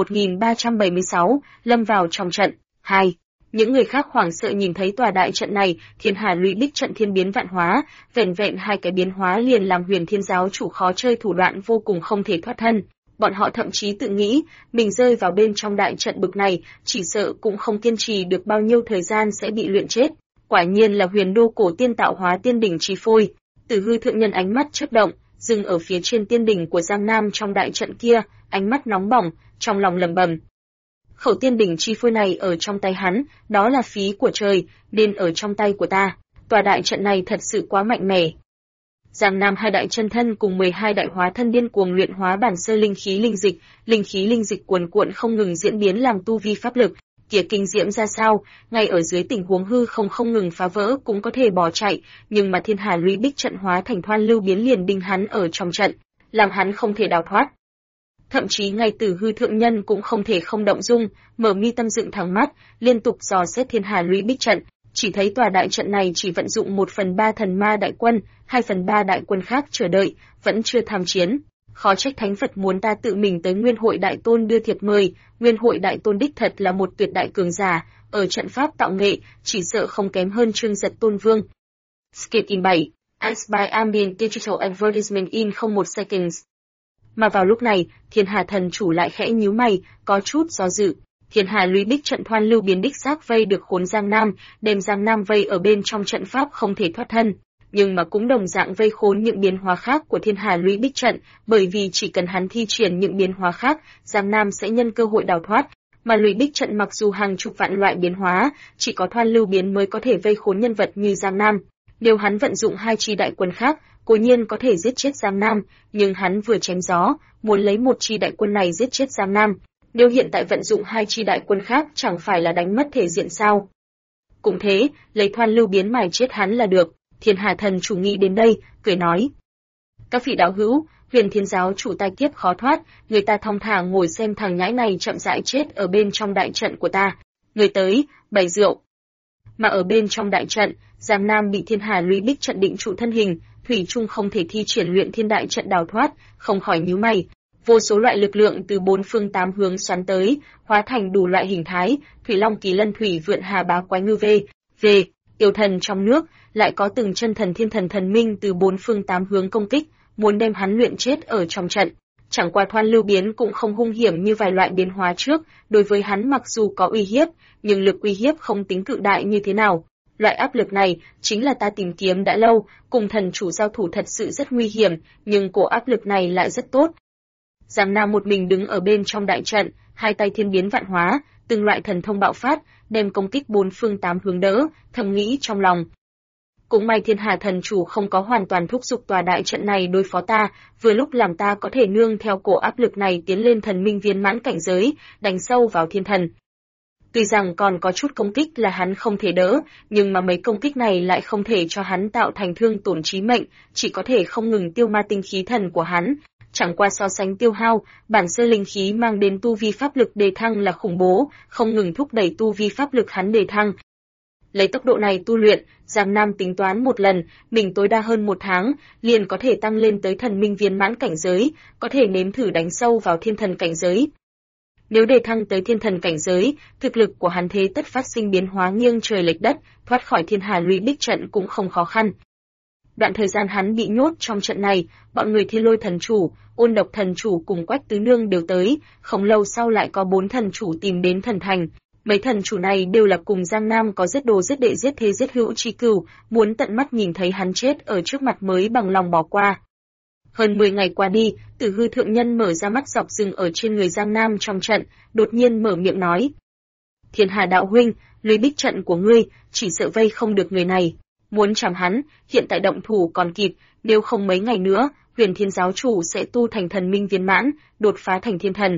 1376, lâm vào trong trận. 2. Những người khác hoảng sợ nhìn thấy tòa đại trận này, thiên hà lũy bích trận thiên biến vạn hóa, vẻn vẹn hai cái biến hóa liền làm Huyền Thiên giáo chủ khó chơi thủ đoạn vô cùng không thể thoát thân. Bọn họ thậm chí tự nghĩ, mình rơi vào bên trong đại trận bực này, chỉ sợ cũng không kiên trì được bao nhiêu thời gian sẽ bị luyện chết. Quả nhiên là huyền đô cổ tiên tạo hóa tiên đỉnh chi phôi. Tử Hư thượng nhân ánh mắt chớp động, dừng ở phía trên tiên đỉnh của Giang Nam trong đại trận kia, ánh mắt nóng bỏng, trong lòng lẩm bẩm. Khẩu tiên đỉnh chi phôi này ở trong tay hắn, đó là phí của trời, nên ở trong tay của ta. Tòa đại trận này thật sự quá mạnh mẽ. Giang Nam hai đại chân thân cùng 12 đại hóa thân điên cuồng luyện hóa bản sơ linh khí linh dịch cuồn cuộn không ngừng diễn biến làm tu vi pháp lực. Kia kinh diễm ra sao, ngay ở dưới tình huống hư không ngừng phá vỡ cũng có thể bỏ chạy, nhưng mà thiên hà lũy bích trận hóa thành thoan lưu biến liền đinh hắn ở trong trận, làm hắn không thể đào thoát. Thậm chí ngay Tử Hư thượng nhân cũng không thể không động dung, mở mi tâm dựng thẳng mắt, liên tục dò xét thiên hà lũy bích trận, chỉ thấy tòa đại trận này chỉ vận dụng 1/3 thần ma đại quân, 2/3 đại quân khác chờ đợi, vẫn chưa tham chiến. Khó trách Thánh Phật muốn ta tự mình tới Nguyên Hội Đại Tôn đưa thiệp mời, Nguyên Hội Đại Tôn đích thật là một tuyệt đại cường giả, ở trận pháp tạo nghệ, chỉ sợ không kém hơn Trương Giật Tôn Vương. Skip in 7. As by ambient digital advertisement in 01 seconds. Mà vào lúc này, Thiên Hà thần chủ lại khẽ nhíu mày, có chút do dự. Thiên Hà lũy bích trận thoan lưu biến đích xác vây được khốn Giang Nam, đem Giang Nam vây ở bên trong trận pháp không thể thoát thân. Nhưng mà cũng đồng dạng vây khốn những biến hóa khác của thiên hà lũy bích trận, bởi vì chỉ cần hắn thi triển những biến hóa khác, Giang Nam sẽ nhân cơ hội đào thoát. Mà lũy bích trận mặc dù hàng chục vạn loại biến hóa, chỉ có thoan lưu biến mới có thể vây khốn nhân vật như Giang Nam. Nếu hắn vận dụng hai chi đại quân khác, cố nhiên có thể giết chết Giang Nam, nhưng hắn vừa chém gió, muốn lấy một chi đại quân này giết chết Giang Nam. Nếu hiện tại vận dụng hai chi đại quân khác chẳng phải là đánh mất thể diện sao? Cũng thế, lấy thoan lưu biến mài chết hắn là được. Thiên Hà thần chủ nghĩ đến đây, cười nói: Các vị đạo hữu, Huyền Thiên giáo chủ tai kiếp khó thoát, người ta thong thả ngồi xem thằng nhãi này chậm rãi chết ở bên trong đại trận của ta. Người tới, bày rượu. Mà ở bên trong đại trận, Giang Nam bị thiên hà lũy bích trận định trụ thân hình, thủy chung không thể thi triển luyện thiên đại trận đào thoát, không khỏi nhíu mày. Vô số loại lực lượng từ bốn phương tám hướng xoắn tới, hóa thành đủ loại hình thái, thủy long kỳ lân thủy vượn hà bá quái ngư về, yêu thần trong nước, lại có từng chân thần thiên thần thần minh từ bốn phương tám hướng công kích, muốn đem hắn luyện chết ở trong trận. Chẳng qua thoan lưu biến cũng không hung hiểm như vài loại biến hóa trước, đối với hắn mặc dù có uy hiếp, nhưng lực uy hiếp không tính cự đại như thế nào. Loại áp lực này chính là ta tìm kiếm đã lâu, cùng thần chủ giao thủ thật sự rất nguy hiểm, nhưng cổ áp lực này lại rất tốt. Giang Nam một mình đứng ở bên trong đại trận, hai tay thiên biến vạn hóa, từng loại thần thông bạo phát, đem công kích bốn phương tám hướng đỡ, thầm nghĩ trong lòng. Cũng may thiên hà thần chủ không có hoàn toàn thúc giục tòa đại trận này đối phó ta, vừa lúc làm ta có thể nương theo cổ áp lực này tiến lên thần minh viên mãn cảnh giới, đánh sâu vào thiên thần. Tuy rằng còn có chút công kích là hắn không thể đỡ, nhưng mà mấy công kích này lại không thể cho hắn tạo thành thương tổn chí mệnh, chỉ có thể không ngừng tiêu ma tinh khí thần của hắn. Chẳng qua so sánh tiêu hao, bản sơ linh khí mang đến tu vi pháp lực đề thăng là khủng bố, không ngừng thúc đẩy tu vi pháp lực hắn đề thăng. Lấy tốc độ này tu luyện, Giang Nam tính toán một lần, mình tối đa hơn 1 tháng, liền có thể tăng lên tới thần minh viên mãn cảnh giới, có thể nếm thử đánh sâu vào thiên thần cảnh giới. Nếu đề thăng tới thiên thần cảnh giới, thực lực của hắn thế tất phát sinh biến hóa nghiêng trời lệch đất, thoát khỏi thiên hà lũy bích trận cũng không khó khăn. Đoạn thời gian hắn bị nhốt trong trận này, bọn người Thiên Lôi thần chủ, Ôn Độc thần chủ cùng Quách tứ nương đều tới, không lâu sau lại có 4 thần chủ tìm đến thần thành. Mấy thần chủ này đều là cùng Giang Nam có giết đồ giết đệ giết thế giết hữu chi cừu, muốn tận mắt nhìn thấy hắn chết ở trước mặt mới bằng lòng bỏ qua. Hơn 10 ngày qua đi, Tử Hư thượng nhân mở ra mắt dọc dừng ở trên người Giang Nam trong trận, đột nhiên mở miệng nói: "Thiên Hà đạo huynh, lưới bích trận của ngươi, chỉ sợ vây không được người này. Muốn chạm hắn, hiện tại động thủ còn kịp, nếu không mấy ngày nữa, Huyền Thiên giáo chủ sẽ tu thành thần minh viên mãn, đột phá thành thiên thần."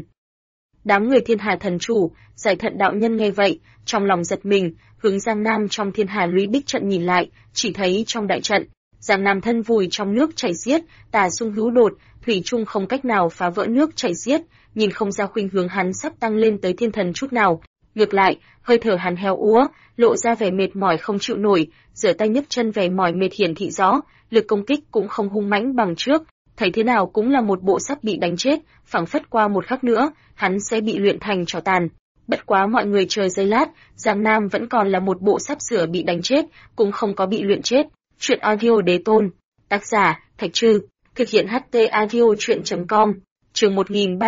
Đám người Thiên Hà thần chủ, Giải Thận đạo nhân nghe vậy, trong lòng giật mình, hướng Giang Nam trong Thiên Hà lũy bích trận nhìn lại, chỉ thấy trong đại trận, Giang Nam thân vùi trong nước chảy xiết, tà xung hữu đột, thủy chung không cách nào phá vỡ nước chảy xiết, nhìn không ra khuynh hướng hắn sắp tăng lên tới thiên thần chút nào. Ngược lại, hơi thở hắn héo úa, lộ ra vẻ mệt mỏi không chịu nổi, giở tay nhấc chân vẻ mỏi mệt hiển thị rõ, lực công kích cũng không hung mãnh bằng trước, thấy thế nào cũng là một bộ sắp bị đánh chết, phảng phất qua một khắc nữa, hắn sẽ bị luyện thành tro tàn. Bất quá mọi người chờ giây lát, Giang Nam vẫn còn là một bộ sắp sửa bị đánh chết, cũng không có bị luyện chết. Chuyện audio đế tôn, tác giả Thạch Trư, thực hiện HT audio truyện.com, chương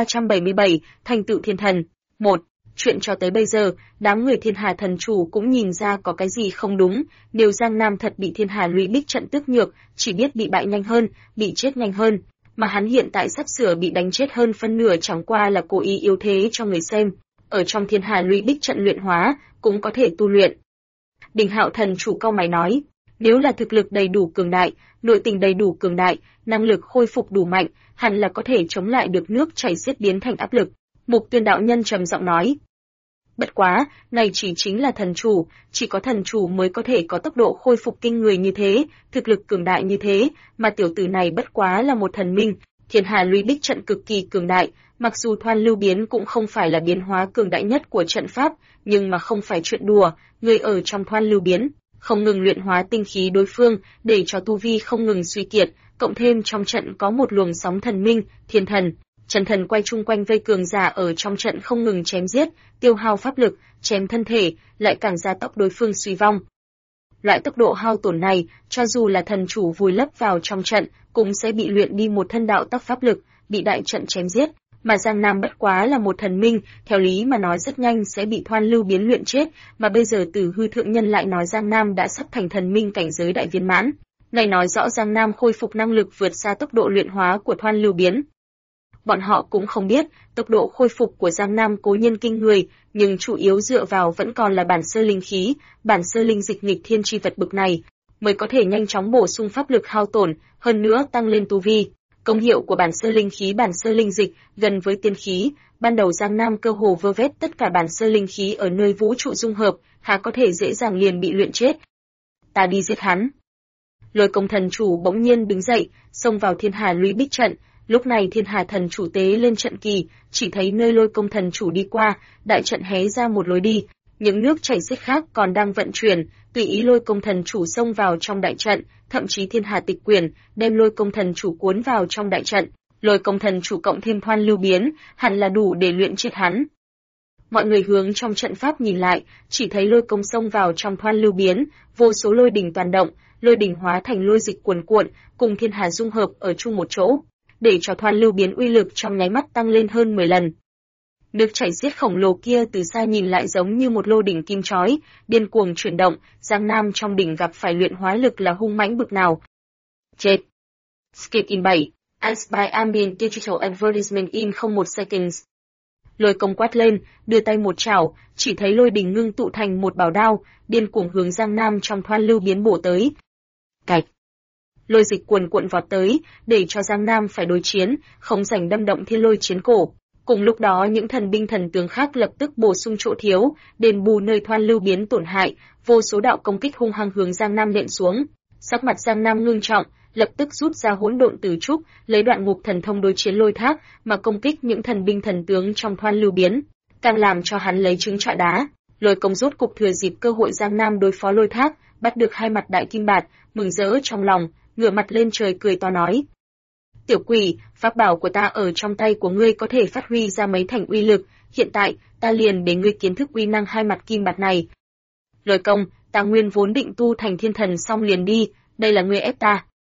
1377, thành tựu thiên thần. 1. Chuyện cho tới bây giờ, đám người Thiên Hà thần chủ cũng nhìn ra có cái gì không đúng, nếu Giang Nam thật bị Thiên Hà lũy bích trận tước nhược, chỉ biết bị bại nhanh hơn, bị chết nhanh hơn, mà hắn hiện tại sắp sửa bị đánh chết hơn phân nửa chẳng qua là cố ý yếu thế cho người xem. Ở trong Thiên Hà lũy bích trận luyện hóa, cũng có thể tu luyện. Đình Hạo thần chủ cau mày nói, nếu là thực lực đầy đủ cường đại, nội tình đầy đủ cường đại, năng lực khôi phục đủ mạnh, hẳn là có thể chống lại được nước chảy xiết biến thành áp lực. Mục Tuyên đạo nhân trầm giọng nói. Bất quá, này chỉ chính là thần chủ, chỉ có thần chủ mới có thể có tốc độ khôi phục kinh người như thế, thực lực cường đại như thế, mà tiểu tử này bất quá là một thần minh. Thiên Hà lũy bích trận cực kỳ cường đại, mặc dù thoan lưu biến cũng không phải là biến hóa cường đại nhất của trận pháp, nhưng mà không phải chuyện đùa, người ở trong thoan lưu biến không ngừng luyện hóa tinh khí đối phương, để cho tu vi không ngừng suy kiệt, cộng thêm trong trận có một luồng sóng thần minh, thiên thần, chân thần quay chung quanh vây cường giả ở trong trận không ngừng chém giết, tiêu hao pháp lực, chém thân thể, lại càng gia tốc đối phương suy vong. Loại tốc độ hao tổn này, cho dù là thần chủ vùi lấp vào trong trận, cũng sẽ bị luyện đi một thân đạo tắc pháp lực, bị đại trận chém giết. Mà Giang Nam bất quá là một thần minh, theo lý mà nói rất nhanh sẽ bị thoan lưu biến luyện chết, mà bây giờ Tử Hư thượng nhân lại nói Giang Nam đã sắp thành thần minh cảnh giới đại viên mãn. Này nói rõ Giang Nam khôi phục năng lực vượt xa tốc độ luyện hóa của thoan lưu biến. Bọn họ cũng không biết, tốc độ khôi phục của Giang Nam cố nhiên kinh người, nhưng chủ yếu dựa vào vẫn còn là bản sơ linh khí, bản sơ linh dịch nghịch thiên chi vật bực này, mới có thể nhanh chóng bổ sung pháp lực hao tổn, hơn nữa tăng lên tu vi. Công hiệu của bản sơ linh khí bản sơ linh dịch gần với tiên khí, ban đầu Giang Nam cơ hồ vơ vét tất cả bản sơ linh khí ở nơi vũ trụ dung hợp, há có thể dễ dàng liền bị luyện chết. Ta đi giết hắn. Lôi Công thần chủ bỗng nhiên đứng dậy, xông vào Thiên Hà lũy bích trận. Lúc này Thiên Hà thần chủ tế lên trận kỳ, chỉ thấy nơi Lôi Công thần chủ đi qua, đại trận hé ra một lối đi, những nước chảy xiết khác còn đang vận chuyển, tùy ý Lôi Công thần chủ xông vào trong đại trận, thậm chí Thiên Hà tịch quyển đem Lôi Công thần chủ cuốn vào trong đại trận. Lôi Công thần chủ cộng thêm thoan lưu biến, hẳn là đủ để luyện chết hắn. Mọi người hướng trong trận pháp nhìn lại, chỉ thấy Lôi Công xông vào trong thoan lưu biến, vô số lôi đỉnh toàn động, lôi đỉnh hóa thành lôi dịch cuồn cuộn, cùng Thiên Hà dung hợp ở chung một chỗ, để cho thoan lưu biến uy lực trong nháy mắt tăng lên hơn 10 lần. Nước chảy xiết khổng lồ kia từ xa nhìn lại giống như một lô đỉnh kim chói, điên cuồng chuyển động, Giang Nam trong đỉnh gặp phải luyện hóa lực là hung mãnh bực nào. Chết. Skip in 7. As by ambient digital advertisement in 01 seconds. Lôi Công quát lên, đưa tay một chảo, chỉ thấy lôi đỉnh ngưng tụ thành một bảo đao, điên cuồng hướng Giang Nam trong thoan lưu biến bổ tới. Cạch. Lôi dịch cuồn cuộn vọt tới, để cho Giang Nam phải đối chiến, không rảnh đâm động thiên lôi chiến cổ. Cùng lúc đó những thần binh thần tướng khác lập tức bổ sung chỗ thiếu, đền bù nơi thoan lưu biến tổn hại, vô số đạo công kích hung hăng hướng Giang Nam nện xuống. Sắc mặt Giang Nam ngưng trọng, lập tức rút ra hỗn độn tử trúc, lấy đoạn ngục thần thông đối chiến lôi thác, mà công kích những thần binh thần tướng trong thoan lưu biến, càng làm cho hắn lấy trứng trọi đá. Lôi Công rốt cục thừa dịp cơ hội Giang Nam đối phó lôi thác, bắt được hai mặt đại kim bạt, mừng rỡ trong lòng, ngửa mặt lên trời cười to nói: Tiểu quỷ, pháp bảo của ta ở trong tay của ngươi có thể phát huy ra mấy thành uy lực, hiện tại, ta liền để ngươi kiến thức uy năng hai mặt kim bạt này. Lôi Công, ta nguyên vốn định tu thành thiên thần xong liền đi, đây là ngươi ép ta.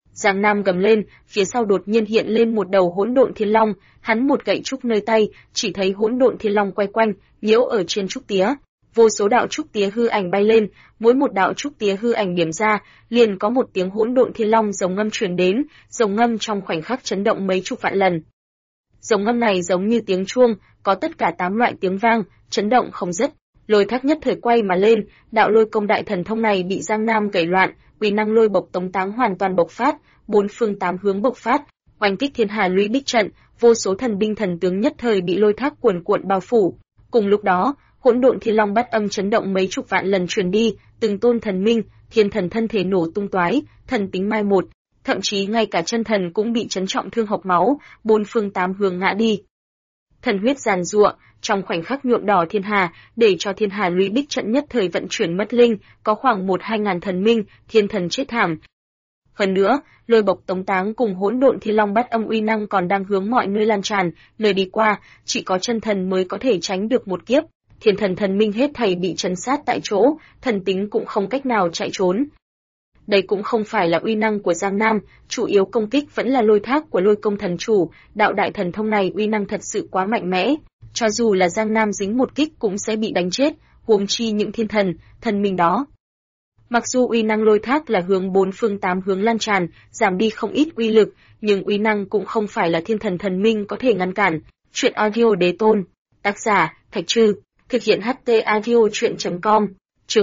Giang Nam gầm lên, phía sau đột nhiên hiện lên một đầu hỗn độn thiên long, hắn một gậy trúc nơi tay, chỉ thấy hỗn độn thiên long quay quanh, nhiễu ở trên trúc tía. Vô số đạo trúc tía hư ảnh bay lên, mỗi một đạo trúc tía hư ảnh điểm ra, liền có một tiếng hỗn độn thiên long rồng ngâm truyền đến, rồng ngâm trong khoảnh khắc chấn động mấy chục vạn lần. Rồng ngâm này giống như tiếng chuông, có tất cả 8 loại tiếng vang, chấn động không dứt. Lôi Thác nhất thời quay mà lên, đạo lôi công đại thần thông này bị Giang Nam gẩy loạn, uy năng lôi bộc tống táng hoàn toàn bộc phát, bốn phương tám hướng bộc phát, oanh kích thiên hà lũy bích trận, vô số thần binh thần tướng nhất thời bị Lôi Thác cuồn cuộn bao phủ. Cùng lúc đó, hỗn độn thiên long bát âm chấn động mấy chục vạn lần truyền đi, từng tôn thần minh, thiên thần thân thể nổ tung toái, thần tính mai một, thậm chí ngay cả chân thần cũng bị chấn trọng thương hộc máu, bốn phương tám hướng ngã đi. Thần huyết giàn giụa, trong khoảnh khắc nhuộm đỏ thiên hà, để cho thiên hà lũy bích trận nhất thời vận chuyển mất linh, có khoảng 1-2 ngàn thần minh, thiên thần chết thảm. Hơn nữa, lôi bộc tống táng cùng hỗn độn thiên long bát âm uy năng còn đang hướng mọi nơi lan tràn, nơi đi qua, chỉ có chân thần mới có thể tránh được một kiếp. Thiên thần thần minh hết thảy bị trấn sát tại chỗ, thần tính cũng không cách nào chạy trốn. Đây cũng không phải là uy năng của Giang Nam, chủ yếu công kích vẫn là Lôi Thác của Lôi Công thần chủ, đạo đại thần thông này uy năng thật sự quá mạnh mẽ, cho dù là Giang Nam dính một kích cũng sẽ bị đánh chết, huống chi những thiên thần, thần minh đó. Mặc dù uy năng Lôi Thác là hướng bốn phương tám hướng lan tràn, giảm đi không ít uy lực, nhưng uy năng cũng không phải là thiên thần thần minh có thể ngăn cản. Truyện audio đế tôn, tác giả Thạch Trư, thực hiện HT audio truyện.com, chương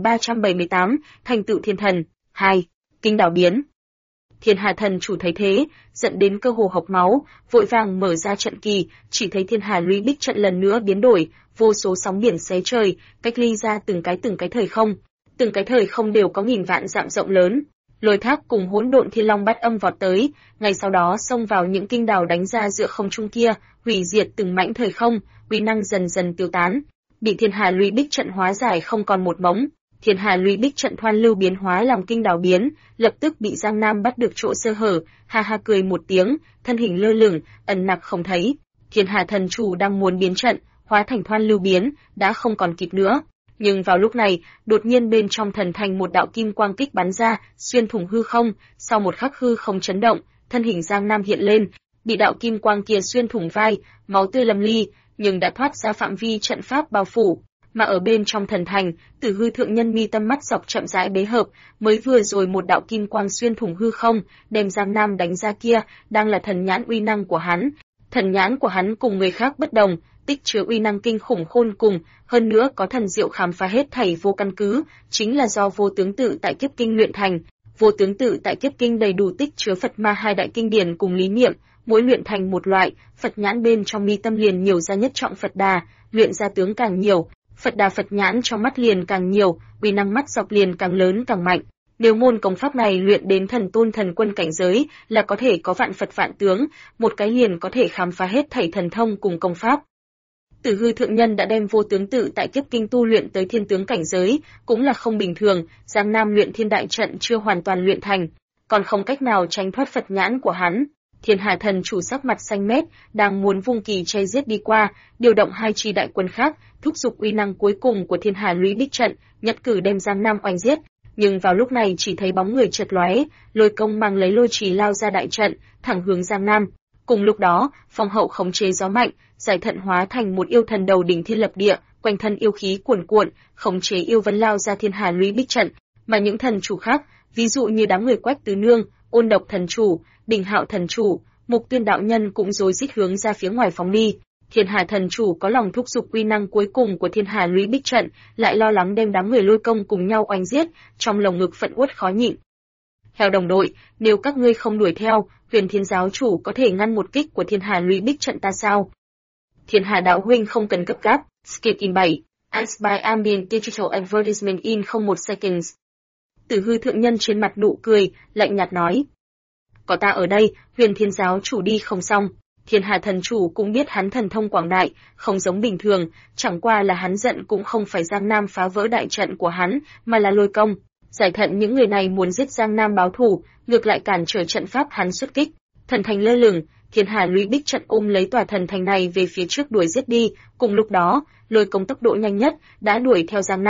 1378, thành tựu thiên thần. 2. Kinh đảo biến. Thiên Hà thần chủ thấy thế, giận đến cơ hồ hộc máu, vội vàng mở ra trận kỳ, chỉ thấy thiên hà lũy bích trận lần nữa biến đổi, vô số sóng biển xé trời, cách ly ra từng cái thời không. Từng cái thời không đều có nghìn vạn dặm rộng lớn. Lôi Thác cùng hỗn độn thiên long bát âm vọt tới, ngay sau đó xông vào những kinh đảo đánh ra giữa không trung kia, hủy diệt từng mảnh thời không, uy năng dần dần tiêu tán, bị thiên hà lũy bích trận hóa giải không còn một bóng. Thiên hà lũy bích trận thoan lưu biến hóa làm kinh đảo biến, lập tức bị Giang Nam bắt được chỗ sơ hở, ha ha cười một tiếng, thân hình lơ lửng, ẩn nặc không thấy. Thiên hà thần chủ đang muốn biến trận, hóa thành thoan lưu biến, đã không còn kịp nữa. Nhưng vào lúc này, đột nhiên bên trong thần thành một đạo kim quang kích bắn ra, xuyên thủng hư không, sau một khắc hư không chấn động, thân hình Giang Nam hiện lên, bị đạo kim quang kia xuyên thủng vai, máu tươi lâm ly, nhưng đã thoát ra phạm vi trận pháp bao phủ. Mà ở bên trong thần thành, Tử Hư thượng nhân mi tâm mắt dọc chậm rãi bế hợp, mới vừa rồi một đạo kim quang xuyên thủng hư không, đem Giang Nam đánh ra kia, đang là thần nhãn uy năng của hắn. Thần nhãn của hắn cùng người khác bất đồng, tích chứa uy năng kinh khủng khôn cùng, hơn nữa có thần diệu khám phá hết thảy vô căn cứ, chính là do vô tướng tự tại kiếp kinh luyện thành. Vô tướng tự tại kiếp kinh đầy đủ tích chứa Phật Ma hai đại kinh điển cùng lý niệm, mỗi luyện thành một loại, Phật nhãn bên trong mi tâm liền nhiều ra nhất trọng Phật Đà, luyện ra tướng càng nhiều, Phật Đà Phật nhãn trong mắt liền càng nhiều, uy năng mắt dọc liền càng lớn càng mạnh. Nếu môn công pháp này luyện đến thần tôn thần quân cảnh giới, là có thể có vạn Phật vạn tướng, một cái liền có thể khám phá hết thảy thần thông cùng công pháp. Tử Hư thượng nhân đã đem vô tướng tự tại kiếp kinh tu luyện tới thiên tướng cảnh giới, cũng là không bình thường, Giang Nam luyện thiên đại trận chưa hoàn toàn luyện thành, còn không cách nào tránh thoát Phật nhãn của hắn. Thiên Hà thần chủ sắc mặt xanh mét, đang muốn vung kỳ chay giết đi qua, điều động hai chi đại quân khác, thúc giục uy năng cuối cùng của thiên hà lũy bích trận, nhất cử đem Giang Nam oanh giết. Nhưng vào lúc này chỉ thấy bóng người chợt lóe, Lôi Công mang lấy lôi chì lao ra đại trận, thẳng hướng Giang Nam. Cùng lúc đó, Phong Hậu khống chế gió mạnh, giải thận hóa thành một yêu thần đầu đỉnh thiên lập địa, quanh thân yêu khí cuồn cuộn, khống chế yêu vấn lao ra thiên hà lũy bích trận. Mà những thần chủ khác, ví dụ như đám người Quách Tứ Nương, Ôn Độc thần chủ, Đỉnh Hạo thần chủ, Mục Tuyên đạo nhân cũng rối rít hướng ra phía ngoài phóng đi. Thiên Hà thần chủ có lòng thúc giục uy năng cuối cùng của thiên hà lũy bích trận, lại lo lắng đem đám người Lôi Công cùng nhau oanh giết, trong lồng ngực phẫn uất khó nhịn. Heo đồng đội, nếu các ngươi không đuổi theo, Huyền Thiên giáo chủ có thể ngăn một kích của thiên hà lũy bích trận ta sao? Thiên Hà đạo huynh không cần gấp gáp. Skip in 7. Ads by Ambient Digital Advertisement in 01 seconds. Tử Hư thượng nhân trên mặt nụ cười, lạnh nhạt nói: có ta ở đây, Huyền Thiên giáo chủ đi không xong. Thiên Hà thần chủ cũng biết hắn thần thông quảng đại, không giống bình thường, chẳng qua là hắn giận cũng không phải Giang Nam phá vỡ đại trận của hắn, mà là Lôi Công. Giải thận những người này muốn giết Giang Nam báo thù, ngược lại cản trở trận pháp hắn xuất kích. Thần thành lơ lửng, thiên hà lũy bích trận ôm lấy tòa thần thành này về phía trước đuổi giết đi, cùng lúc đó, Lôi Công tốc độ nhanh nhất đã đuổi theo Giang Nam.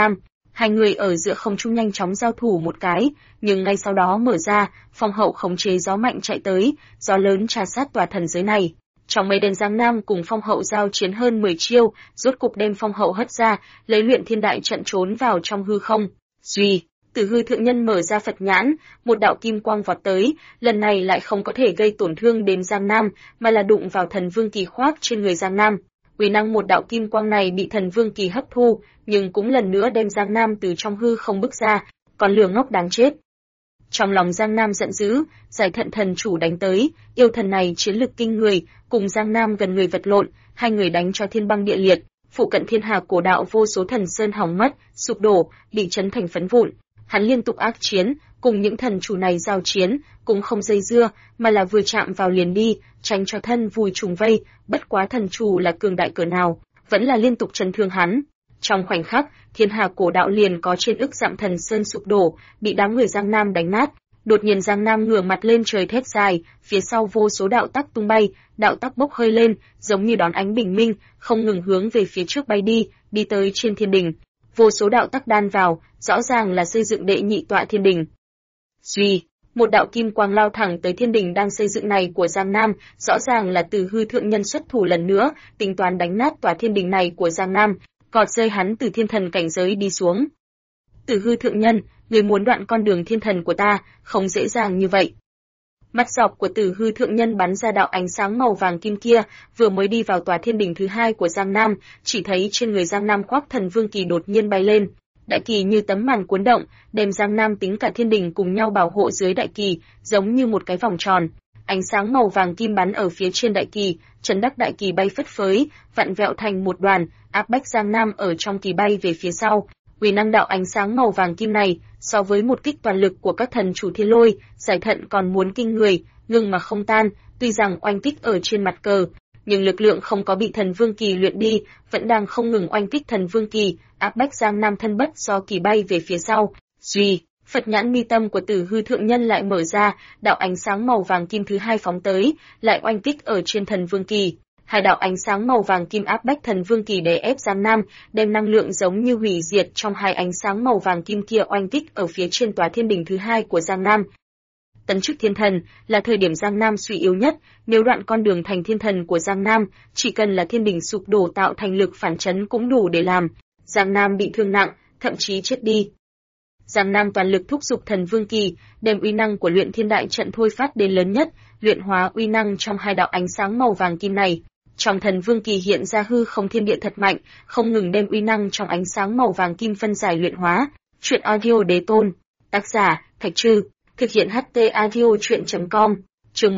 Hai người ở giữa không trung nhanh chóng giao thủ một cái, nhưng ngay sau đó mở ra, Phong Hậu khống chế gió mạnh chạy tới, gió lớn trà sát tòa thần giới này. Trong mây đen Giang Nam cùng Phong Hậu giao chiến hơn 10 chiêu, rốt cục đem Phong Hậu hất ra, lấy Luyện Thiên Đại trận trốn vào trong hư không. Duy, Tử Hư Thượng Nhân mở ra Phật nhãn, một đạo kim quang vọt tới, lần này lại không có thể gây tổn thương đến Giang Nam, mà là đụng vào Thần Vương Kỳ khoác trên người Giang Nam. Uy năng một đạo kim quang này bị Thần Vương Kỳ hấp thu, nhưng cũng lần nữa đem Giang Nam từ trong hư không bước ra, còn lừa ngốc đáng chết. Trong lòng Giang Nam giận dữ, Giải Thận Thần chủ đánh tới, yêu thần này chiến lực kinh người, cùng Giang Nam gần người vật lộn, hai người đánh cho thiên băng địa liệt, phụ cận thiên hà cổ đạo vô số thần sơn hỏng mất, sụp đổ, bị chấn thành phấn vụn. Hắn liên tục ác chiến, cùng những thần chủ này giao chiến, cũng không dây dưa, mà là vừa chạm vào liền đi, tránh cho thân vùi trùng vây, bất quá thần chủ là cường đại cỡ nào, vẫn là liên tục chấn thương hắn. Trong khoảnh khắc, thiên hà cổ đạo liền có trên ức dặm thần sơn sụp đổ, bị đám người Giang Nam đánh nát. Đột nhiên Giang Nam ngửa mặt lên trời thét dài, phía sau vô số đạo tắc tung bay, đạo tắc bốc hơi lên, giống như đón ánh bình minh, không ngừng hướng về phía trước bay đi, đi tới trên thiên đình. Vô số đạo tắc đan vào, rõ ràng là xây dựng đệ nhị tọa thiên đình. Duy, một đạo kim quang lao thẳng tới thiên đình đang xây dựng này của Giang Nam, rõ ràng là Tử Hư Thượng Nhân xuất thủ lần nữa, tính toán đánh nát tòa thiên đình này của Giang Nam, cọt rơi hắn từ thiên thần cảnh giới đi xuống. Tử Hư Thượng Nhân, người muốn đoạn con đường thiên thần của ta, không dễ dàng như vậy. Mắt dọc của Tử Hư Thượng Nhân bắn ra đạo ánh sáng màu vàng kim kia, vừa mới đi vào tòa thiên đình thứ hai của Giang Nam, chỉ thấy trên người Giang Nam khoác Thần Vương Kỳ đột nhiên bay lên. Đại kỳ như tấm màn cuốn động, đem Giang Nam tính cả thiên đình cùng nhau bảo hộ dưới đại kỳ, giống như một cái vòng tròn. Ánh sáng màu vàng kim bắn ở phía trên đại kỳ, chấn đắc đại kỳ bay phất phới, vặn vẹo thành một đoàn, áp bách Giang Nam ở trong kỳ bay về phía sau. Uy năng đạo ánh sáng màu vàng kim này, so với một kích toàn lực của các thần chủ thiên lôi, Giải Thận còn muốn kinh người, ngưng mà không tan, tuy rằng oanh kích ở trên mặt cờ, nhưng lực lượng không có bị Thần Vương Kỳ luyện đi, vẫn đang không ngừng oanh kích Thần Vương Kỳ, áp bách Giang Nam thân bất do kỳ bay về phía sau. Duy, Phật nhãn mi tâm của Tử Hư Thượng Nhân lại mở ra, đạo ánh sáng màu vàng kim thứ hai phóng tới, lại oanh kích ở trên Thần Vương Kỳ. Hai đạo ánh sáng màu vàng kim áp bách Thần Vương Kỳ đè ép Giang Nam, đem năng lượng giống như hủy diệt trong hai ánh sáng màu vàng kim kia oanh kích ở phía trên tòa thiên đình thứ hai của Giang Nam. Tấn chức thiên thần là thời điểm Giang Nam suy yếu nhất, nếu đoạn con đường thành thiên thần của Giang Nam, chỉ cần là thiên đình sụp đổ tạo thành lực phản chấn cũng đủ để làm Giang Nam bị thương nặng, thậm chí chết đi. Giang Nam toàn lực thúc giục Thần Vương Kỳ, đem uy năng của Luyện Thiên Đại trận thôi phát đến lớn nhất, luyện hóa uy năng trong hai đạo ánh sáng màu vàng kim này. Trong Thần Vương Kỳ hiện ra hư không thiên địa thật mạnh, không ngừng đem uy năng trong ánh sáng màu vàng kim phân giải luyện hóa. Truyện audio Đế Tôn, tác giả Thạch Trư, thực hiện HT audio truyện.com. Chương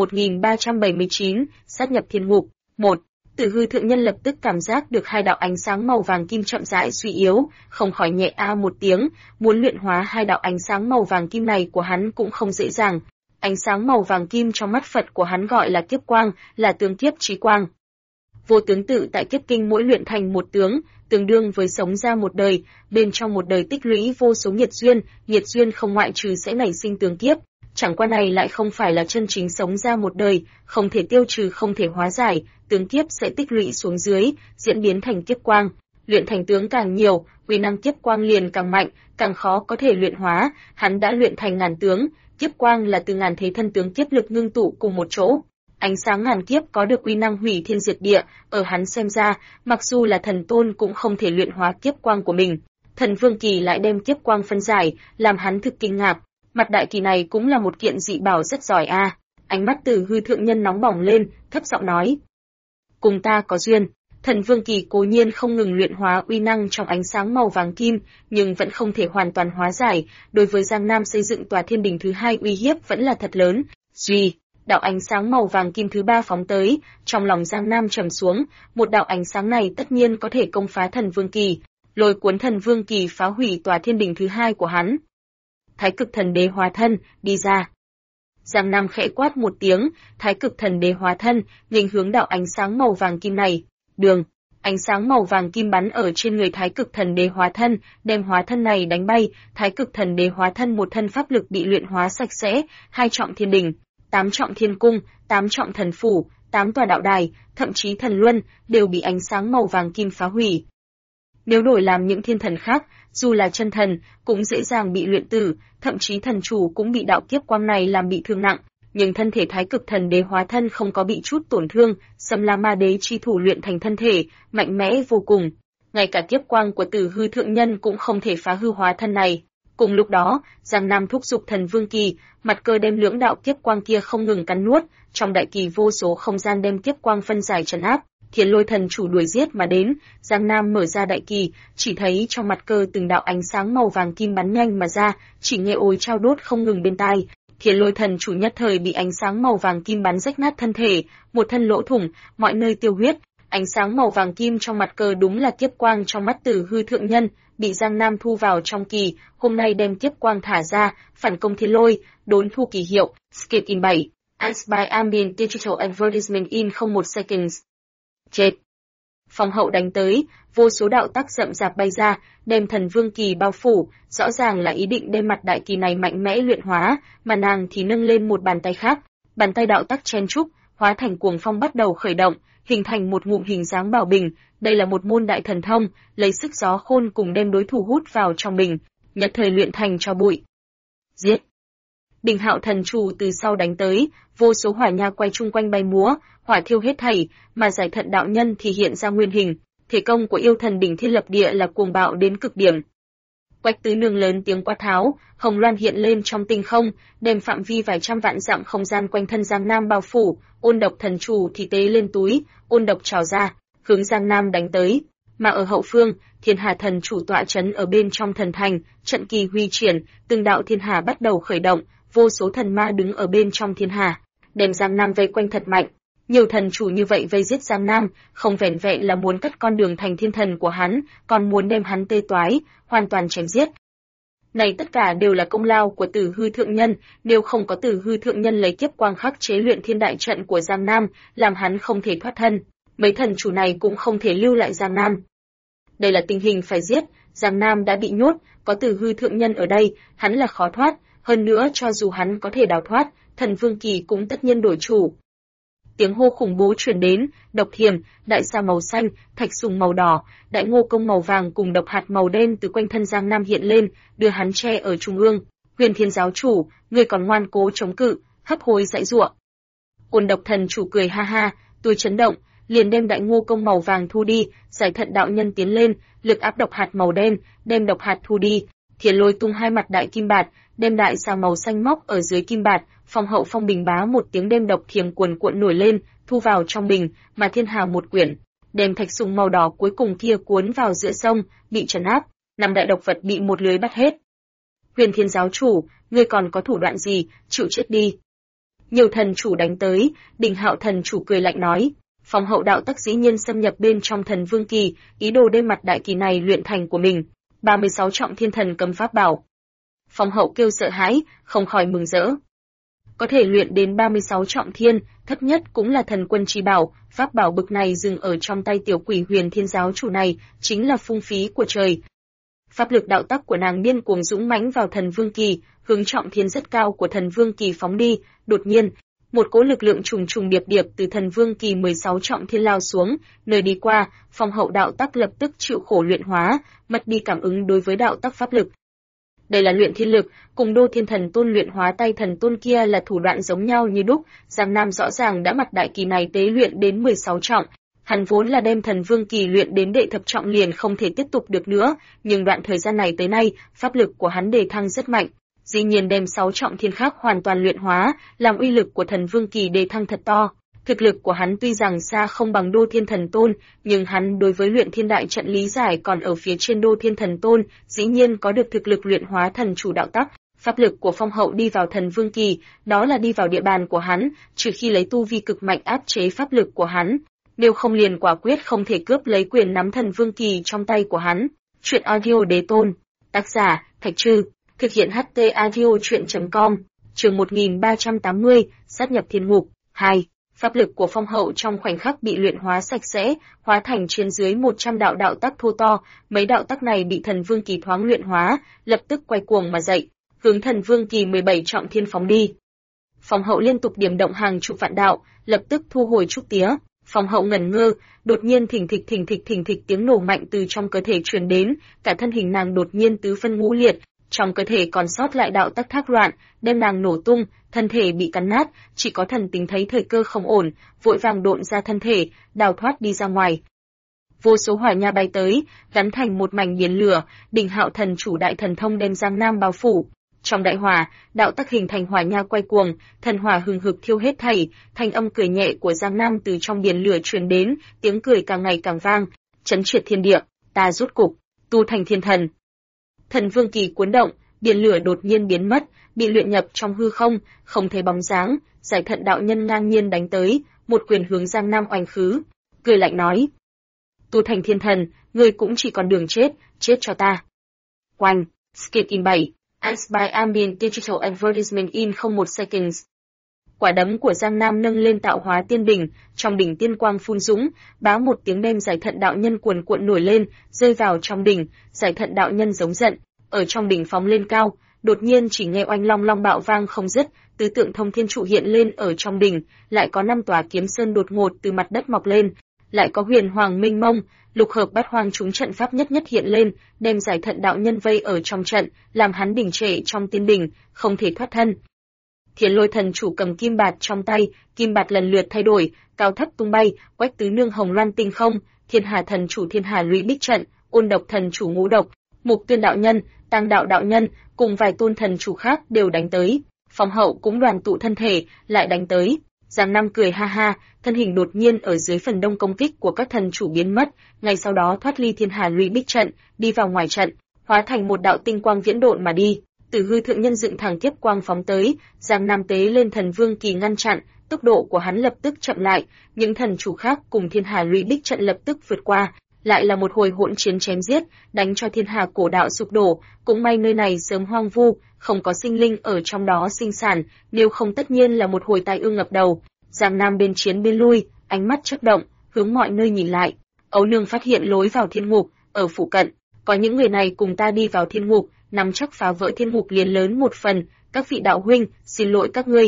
1379, sát nhập thiên ngục. 1. Tử Hư Thượng Nhân lập tức cảm giác được hai đạo ánh sáng màu vàng kim chậm rãi suy yếu, không khỏi nhẹ a một tiếng, muốn luyện hóa hai đạo ánh sáng màu vàng kim này của hắn cũng không dễ dàng. Ánh sáng màu vàng kim trong mắt Phật của hắn gọi là kiếp quang, là tướng kiếp chí quang. Vô tướng tự tại kiếp kinh mỗi luyện thành một tướng, tương đương với sống ra một đời, bên trong một đời tích lũy vô số nghiệt duyên không ngoại trừ sẽ nảy sinh tướng kiếp. Chẳng qua này lại không phải là chân chính sống ra một đời, không thể tiêu trừ không thể hóa giải, tướng kiếp sẽ tích lũy xuống dưới, diễn biến thành kiếp quang. Luyện thành tướng càng nhiều, uy năng kiếp quang liền càng mạnh, càng khó có thể luyện hóa, hắn đã luyện thành ngàn tướng, kiếp quang là từ ngàn thế thân tướng kiếp lực ngưng tụ cùng một chỗ. Ánh sáng ngàn kiếp có được uy năng hủy thiên diệt địa, ở hắn xem ra, mặc dù là thần tôn cũng không thể luyện hóa kiếp quang của mình. Thần Vương Kỳ lại đem kiếp quang phân giải, làm hắn thực kinh ngạc. Mặt đại kỳ này cũng là một kiện dị bảo rất giỏi a. Ánh mắt Tử Hư Thượng Nhân nóng bỏng lên, thấp giọng nói: "Cùng ta có duyên." Thần Vương Kỳ cố nhiên không ngừng luyện hóa uy năng trong ánh sáng màu vàng kim, nhưng vẫn không thể hoàn toàn hóa giải, đối với Giang Nam xây dựng tòa thiên đình thứ hai uy hiếp vẫn là thật lớn. Duy, đạo ánh sáng màu vàng kim thứ ba phóng tới, trong lòng Giang Nam trầm xuống, một đạo ánh sáng này tất nhiên có thể công phá Thần Vương Kỳ, lôi cuốn Thần Vương Kỳ phá hủy tòa thiên đình thứ hai của hắn. Thái Cực Thần Đế hóa thân, đi ra. Giang Nam khẽ quát một tiếng, Thái Cực Thần Đế hóa thân, nghênh hướng đạo ánh sáng màu vàng kim này. Đường, ánh sáng màu vàng kim bắn ở trên người Thái Cực Thần Đế hóa thân, đem hóa thân này đánh bay, Thái Cực Thần Đế hóa thân một thân pháp lực bị luyện hóa sạch sẽ, 2 trọng thiên đình, 8 trọng thiên cung, 8 trọng thần phủ, 8 tòa đạo đài, thậm chí thần luân đều bị ánh sáng màu vàng kim phá hủy. Nếu đổi làm những thiên thần khác, dù là chân thần, cũng dễ dàng bị luyện tử, thậm chí thần chủ cũng bị đạo kiếp quang này làm bị thương nặng. Nhưng thân thể Thái Cực Thần Đế hóa thân không có bị chút tổn thương, Sâm La Ma Đế chi thủ luyện thành thân thể, mạnh mẽ vô cùng. Ngay cả kiếp quang của Tử Hư Thượng Nhân cũng không thể phá hư hóa thân này. Cùng lúc đó, Giang Nam thúc giục Thần Vương Kỳ, mặt cơ đem lưỡng đạo kiếp quang kia không ngừng cắn nuốt, trong đại kỳ vô số không gian đem kiếp quang phân giải trấn áp. Thiên Lôi Thần chủ đuổi giết mà đến, Giang Nam mở ra đại kỳ, chỉ thấy trong mặt cơ từng đạo ánh sáng màu vàng kim bắn nhanh mà ra, chỉ nghe ối trao đốt không ngừng bên tai. Thiên Lôi Thần chủ nhất thời bị ánh sáng màu vàng kim bắn rách nát thân thể, một thân lỗ thủng, mọi nơi tiêu huyết. Ánh sáng màu vàng kim trong mặt cơ đúng là kiếp quang trong mắt Tử Hư Thượng Nhân, bị Giang Nam thu vào trong kỳ, hôm nay đem kiếp quang thả ra, phản công Thiên Lôi, đốn thu kỳ hiệu, skip in 7. As by ambient digital advertisement in 01 seconds. Chết. Phong hậu đánh tới, vô số đạo tắc rậm rạp bay ra, đem Thần Vương Kỳ bao phủ, rõ ràng là ý định đem mặt đại kỳ này mạnh mẽ luyện hóa, mà nàng thì nâng lên một bàn tay khác, bàn tay đạo tắc chen trúc, hóa thành cuồng phong bắt đầu khởi động, hình thành một ngụm hình dáng bảo bình, đây là một môn đại thần thông, lấy sức gió khôn cùng đem đối thủ hút vào trong bình, nhất thời luyện thành cho bụi. Giết! Đình Hạo thần chủ từ sau đánh tới, vô số hỏa nha quay chung quanh bay múa, hỏa thiêu hết thảy, mà Giải Thận đạo nhân thì hiện ra nguyên hình, thể công của yêu thần đỉnh thiên lập địa là cuồng bạo đến cực điểm. Quách Tứ Nương lớn tiếng quát tháo, hồng loan hiện lên trong tinh không, đem phạm vi vài trăm vạn dặm không gian quanh thân Giang Nam bao phủ, Ôn Độc thần chủ thì tế lên túi, ôn độc trào ra, hướng Giang Nam đánh tới. Mà ở hậu phương, Thiên Hà thần chủ tọa trấn ở bên trong thần thành, trận kỳ huy triển, từng đạo thiên hà bắt đầu khởi động, vô số thần ma đứng ở bên trong thiên hà, đem Giang Nam vây quanh thật mạnh. Nhiều thần chủ như vậy vây giết Giang Nam, không vẻn vẹn là muốn cắt con đường thành thiên thần của hắn, còn muốn đem hắn tê toái, hoàn toàn chém giết. Này tất cả đều là công lao của Tử Hư Thượng Nhân, nếu không có Tử Hư Thượng Nhân lấy kiếp quang khắc chế luyện thiên đại trận của Giang Nam, làm hắn không thể thoát thân, mấy thần chủ này cũng không thể lưu lại Giang Nam. Đây là tình hình phải giết, Giang Nam đã bị nhốt, có Tử Hư Thượng Nhân ở đây, hắn là khó thoát, hơn nữa cho dù hắn có thể đào thoát, Thần Vương Kỳ cũng tất nhiên đổi chủ. Tiếng hô khủng bố truyền đến, độc thiềm, đại sa màu xanh, thạch sùng màu đỏ, đại ngô công màu vàng cùng độc hạt màu đen từ quanh thân Giang Nam hiện lên, đưa hắn che ở trung ương. Huyền Thiên giáo chủ, người còn ngoan cố chống cự, hấp hối dãy giụa. Ôn Độc thần chủ cười ha ha, tôi chấn động, liền đem đại ngô công màu vàng thu đi, Giải Thận đạo nhân tiến lên, lực áp độc hạt màu đen, đem độc hạt thu đi. Thiên Lôi tung hai mặt đại kim bạt, đem đại xà màu xanh móc ở dưới kim bạt, Phong hậu phong bình bá một tiếng đem độc thiềm cuồn cuộn nổi lên, thu vào trong bình, mà thiên hà một quyển, đem thạch sùng màu đỏ cuối cùng kia cuốn vào giữa sông, bị trấn áp, năm đại độc vật bị một lưới bắt hết. Huyền Thiên giáo chủ, ngươi còn có thủ đoạn gì, chịu chết đi. Nhiều thần chủ đánh tới, Đình Hạo thần chủ cười lạnh nói, Phong hậu đạo tắc dĩ nhiên xâm nhập bên trong Thần Vương Kỳ, ý đồ đem mặt đại kỳ này luyện thành của mình. 36 trọng thiên thần cầm pháp bảo. Phong hậu kêu sợ hãi, không khỏi mừng rỡ. Có thể luyện đến 36 trọng thiên, thấp nhất cũng là thần quân chi bảo, pháp bảo bực này dừng ở trong tay tiểu quỷ Huyền Thiên giáo chủ này, chính là phung phí của trời. Pháp lực đạo tắc của nàng điên cuồng dũng mãnh vào Thần Vương Kỳ, hướng trọng thiên rất cao của Thần Vương Kỳ phóng đi, đột nhiên, một cỗ lực lượng trùng trùng điệp điệp từ Thần Vương Kỳ 16 trọng thiên lao xuống, nơi đi qua, Phong hậu đạo tắc lập tức chịu khổ luyện hóa, mất đi cảm ứng đối với đạo tắc pháp lực. Đây là luyện thiên lực, cùng Đô Thiên Thần Tôn luyện hóa tay thần tôn kia là thủ đoạn giống nhau như đúc, Giang Nam rõ ràng đã mặt đại kỳ này tế luyện đến 16 trọng. Hắn vốn là đem Thần Vương Kỳ luyện đến đệ thập trọng liền không thể tiếp tục được nữa, nhưng đoạn thời gian này tới nay, pháp lực của hắn đề thăng rất mạnh. Dĩ nhiên đem 6 trọng thiên khác hoàn toàn luyện hóa, làm uy lực của Thần Vương Kỳ đề thăng thật to. Thực lực của hắn tuy rằng xa không bằng Đô Thiên Thần Tôn, nhưng hắn đối với luyện thiên đại trận lý giải còn ở phía trên Đô Thiên Thần Tôn, dĩ nhiên có được thực lực luyện hóa thần chủ đạo tắc. Pháp lực của Phong hậu đi vào Thần Vương Kỳ, đó là đi vào địa bàn của hắn, trừ khi lấy tu vi cực mạnh áp chế pháp lực của hắn. Nếu không liền quả quyết không thể cướp lấy quyền nắm Thần Vương Kỳ trong tay của hắn. Chuyện audio Đế Tôn. Tác giả, Thạch Trư. Thực hiện HT audio chuyện.com. Chương 1380, sát nhập thiên ngục. 2. Pháp lực của Phong hậu trong khoảnh khắc bị luyện hóa sạch sẽ, hóa thành trên dưới 100 đạo đạo tắc thô to, mấy đạo tắc này bị Thần Vương Kỳ thoáng luyện hóa, lập tức quay cuồng mà dậy, hướng Thần Vương Kỳ 17 trọng thiên phóng đi. Phong hậu liên tục điểm động hàng chục vạn đạo, lập tức thu hồi trúc tía, Phong hậu ngẩn ngơ, đột nhiên thình thịch tiếng nổ mạnh từ trong cơ thể truyền đến, cả thân hình nàng đột nhiên tứ phân ngũ liệt, trong cơ thể còn sót lại đạo tắc thác loạn, đem nàng nổ tung, thân thể bị cắn nát, chỉ có thần tính thấy thời cơ không ổn, vội vàng độn ra thân thể, đào thoát đi ra ngoài. Vô số hỏa nha bay tới, gắn thành một mảnh biển lửa, Đỉnh Hạo thần chủ đại thần thông đem Giang Nam bao phủ. Trong đại hỏa, đạo tắc hình thành hỏa nha quay cuồng, thần hỏa hừng hực thiêu hết thảy, thanh âm cười nhẹ của Giang Nam từ trong biển lửa truyền đến, tiếng cười càng ngày càng vang, chấn triệt thiên địa, ta rút cục, tu thành thiên thần. Thần vương kỳ cuốn động, biển lửa đột nhiên biến mất, bị luyện nhập trong hư không, không thấy bóng dáng, Giải Thận đạo nhân ngang nhiên đánh tới, một quyền hướng Giang Nam oanh khứ, cười lạnh nói: "Tu thành thiên thần, ngươi cũng chỉ còn đường chết, chết cho ta." Oanh, skip in 7, Ads by Ambient Digital Advertisement in 01 seconds. Quả đấm của Giang Nam nâng lên tạo hóa tiên đỉnh, trong đỉnh tiên quang phun dũng, bá một tiếng đem Giải Thận đạo nhân cuồn cuộn nổi lên, rơi vào trong đỉnh, Giải Thận đạo nhân giống giận, ở trong đỉnh phóng lên cao, đột nhiên chỉ nghe oanh long long bạo vang không dứt, tứ tượng thông thiên trụ hiện lên ở trong đỉnh, lại có 5 tòa kiếm sơn đột ngột từ mặt đất mọc lên, lại có huyền hoàng minh mông, lục hợp bát hoang chúng trận pháp nhất nhất hiện lên, đem Giải Thận đạo nhân vây ở trong trận, làm hắn đình trệ trong tiên đỉnh, không thể thoát thân. Thiên Lôi thần chủ cầm kim bạt trong tay, kim bạt lần lượt thay đổi, cao thấp tung bay, Quách Tứ Nương hồng loan tinh không, Thiên Hà thần chủ Thiên Hà lũy bích trận, Ôn Độc thần chủ ngũ độc, Mục Tuyên đạo nhân, Tăng đạo đạo nhân, cùng vài tôn thần chủ khác đều đánh tới. Phong hậu cũng đoàn tụ thân thể, lại đánh tới. Giang Nam cười ha ha, thân hình đột nhiên ở dưới phần đông công kích của các thần chủ biến mất, ngay sau đó thoát ly Thiên Hà lũy bích trận, đi vào ngoài trận, hóa thành một đạo tinh quang viễn độn mà đi. Từ hư thượng nhân dựng thẳng kiếp quang phóng tới, Giang Nam tế lên thần vương kỳ ngăn chặn, tốc độ của hắn lập tức chậm lại, những thần chủ khác cùng Thiên Hà lũy bích trận lập tức vượt qua, lại là một hồi hỗn chiến chém giết, đánh cho Thiên Hà cổ đạo sụp đổ, cũng may nơi này sớm hoang vu, không có sinh linh ở trong đó sinh sản, nếu không tất nhiên là một hồi tai ương ngập đầu. Giang Nam bên chiến bên lui, ánh mắt chớp động, hướng mọi nơi nhìn lại. Ấu Nương phát hiện lối vào thiên ngục, ở phụ cận, có những người này cùng ta đi vào thiên ngục, nắm chắc phá vỡ thiên ngục liền lớn một phần, các vị đạo huynh, xin lỗi các ngươi.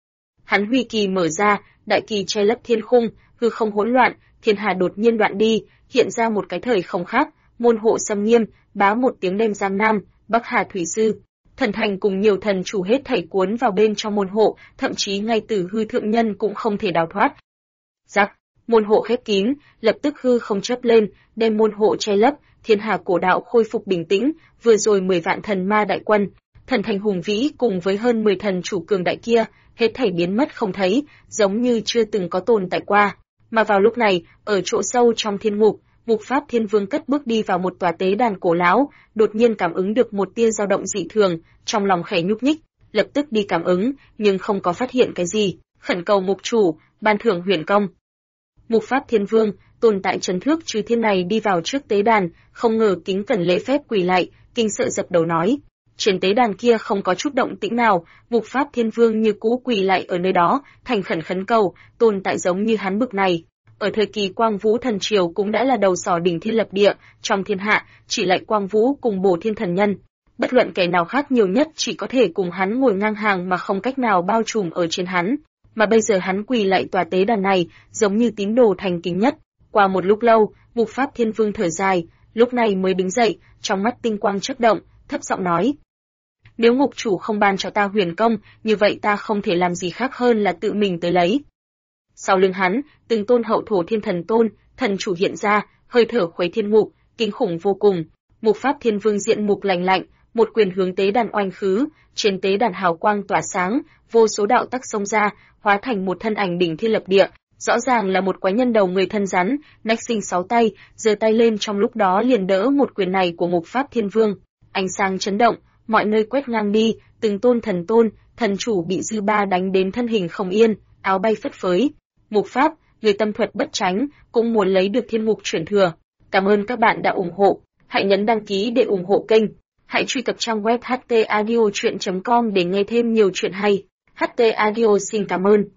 Hắn huy kỳ mở ra, đại kỳ che lấp thiên khung, hư không hỗn loạn, Thiên Hà đột nhiên đoạn đi, hiện ra một cái thời không khác, môn hộ xâm nghiêm, bá một tiếng đem Giang Nam, Bắc Hà thủy sư, thần thành cùng nhiều thần chủ hết thảy cuốn vào bên trong môn hộ, thậm chí ngay từ hư thượng nhân cũng không thể đào thoát. Rắc, môn hộ khép kín, lập tức hư không chớp lên, đem môn hộ che lấp, Thiên Hà cổ đạo khôi phục bình tĩnh, vừa rồi 10 vạn thần ma đại quân, thần thành hùng vĩ cùng với hơn 10 thần chủ cường đại kia, hết thảy biến mất không thấy, giống như chưa từng có tồn tại qua. Mà vào lúc này, ở chỗ sâu trong thiên ngục, Mục Pháp Thiên Vương cất bước đi vào một tòa tế đàn cổ lão, đột nhiên cảm ứng được một tia dao động dị thường, trong lòng khẽ nhúc nhích, lập tức đi cảm ứng, nhưng không có phát hiện cái gì, khẩn cầu mục chủ, ban thưởng huyền công. Mục Pháp Thiên Vương, tồn tại trấn thước chư thiên này đi vào trước tế đàn, không ngờ kính cẩn lễ phép quỳ lại, kinh sợ dập đầu nói. Trên tế đàn kia không có chút động tĩnh nào, Mục Pháp Thiên Vương như cũ quỳ lại ở nơi đó, thành khẩn khấn cầu, tồn tại giống như hắn bực này. Ở thời kỳ Quang Vũ thần triều cũng đã là đầu sỏ đỉnh thiên lập địa, trong thiên hạ, chỉ lại Quang Vũ cùng Bổ Thiên thần nhân. Bất luận kẻ nào khác nhiều nhất chỉ có thể cùng hắn ngồi ngang hàng mà không cách nào bao trùm ở trên hắn. Mà bây giờ hắn quỳ lại tòa tế đàn này, giống như tín đồ thành kính nhất. Qua một lúc lâu, Mục Pháp Thiên Vương thở dài, lúc này mới đứng dậy, trong mắt tinh quang chớp động, thấp giọng nói. Nếu ngục chủ không ban cho ta huyền công, như vậy ta không thể làm gì khác hơn là tự mình tới lấy. Sau lưng hắn, từng tôn hậu thổ thiên thần tôn, thần chủ hiện ra, hơi thở khuấy thiên ngục, kinh khủng vô cùng. Mục Pháp Thiên Vương diện mục lạnh lạnh, một quyền hướng tế đàn oanh khứ, trên tế đàn hào quang tỏa sáng, vô số đạo tắc xông ra, hóa thành một thân ảnh đỉnh thiên lập địa, rõ ràng là một quái nhân đầu người thân rắn, nách sinh 6 tay, giơ tay lên trong lúc đó liền đỡ một quyền này của Mục Pháp Thiên Vương. Ánh sáng chấn động, mọi nơi quét ngang đi, từng tôn, thần chủ bị dư ba đánh đến thân hình không yên, áo bay phất phới. Mục Pháp, người tâm thuật bất tránh, cũng muốn lấy được thiên ngục chuyển thừa. Cảm ơn các bạn đã ủng hộ, hãy nhấn đăng ký để ủng hộ kênh. Hãy truy cập trang web htaudio.com để nghe thêm nhiều chuyện hay. HT Audio xin cảm ơn.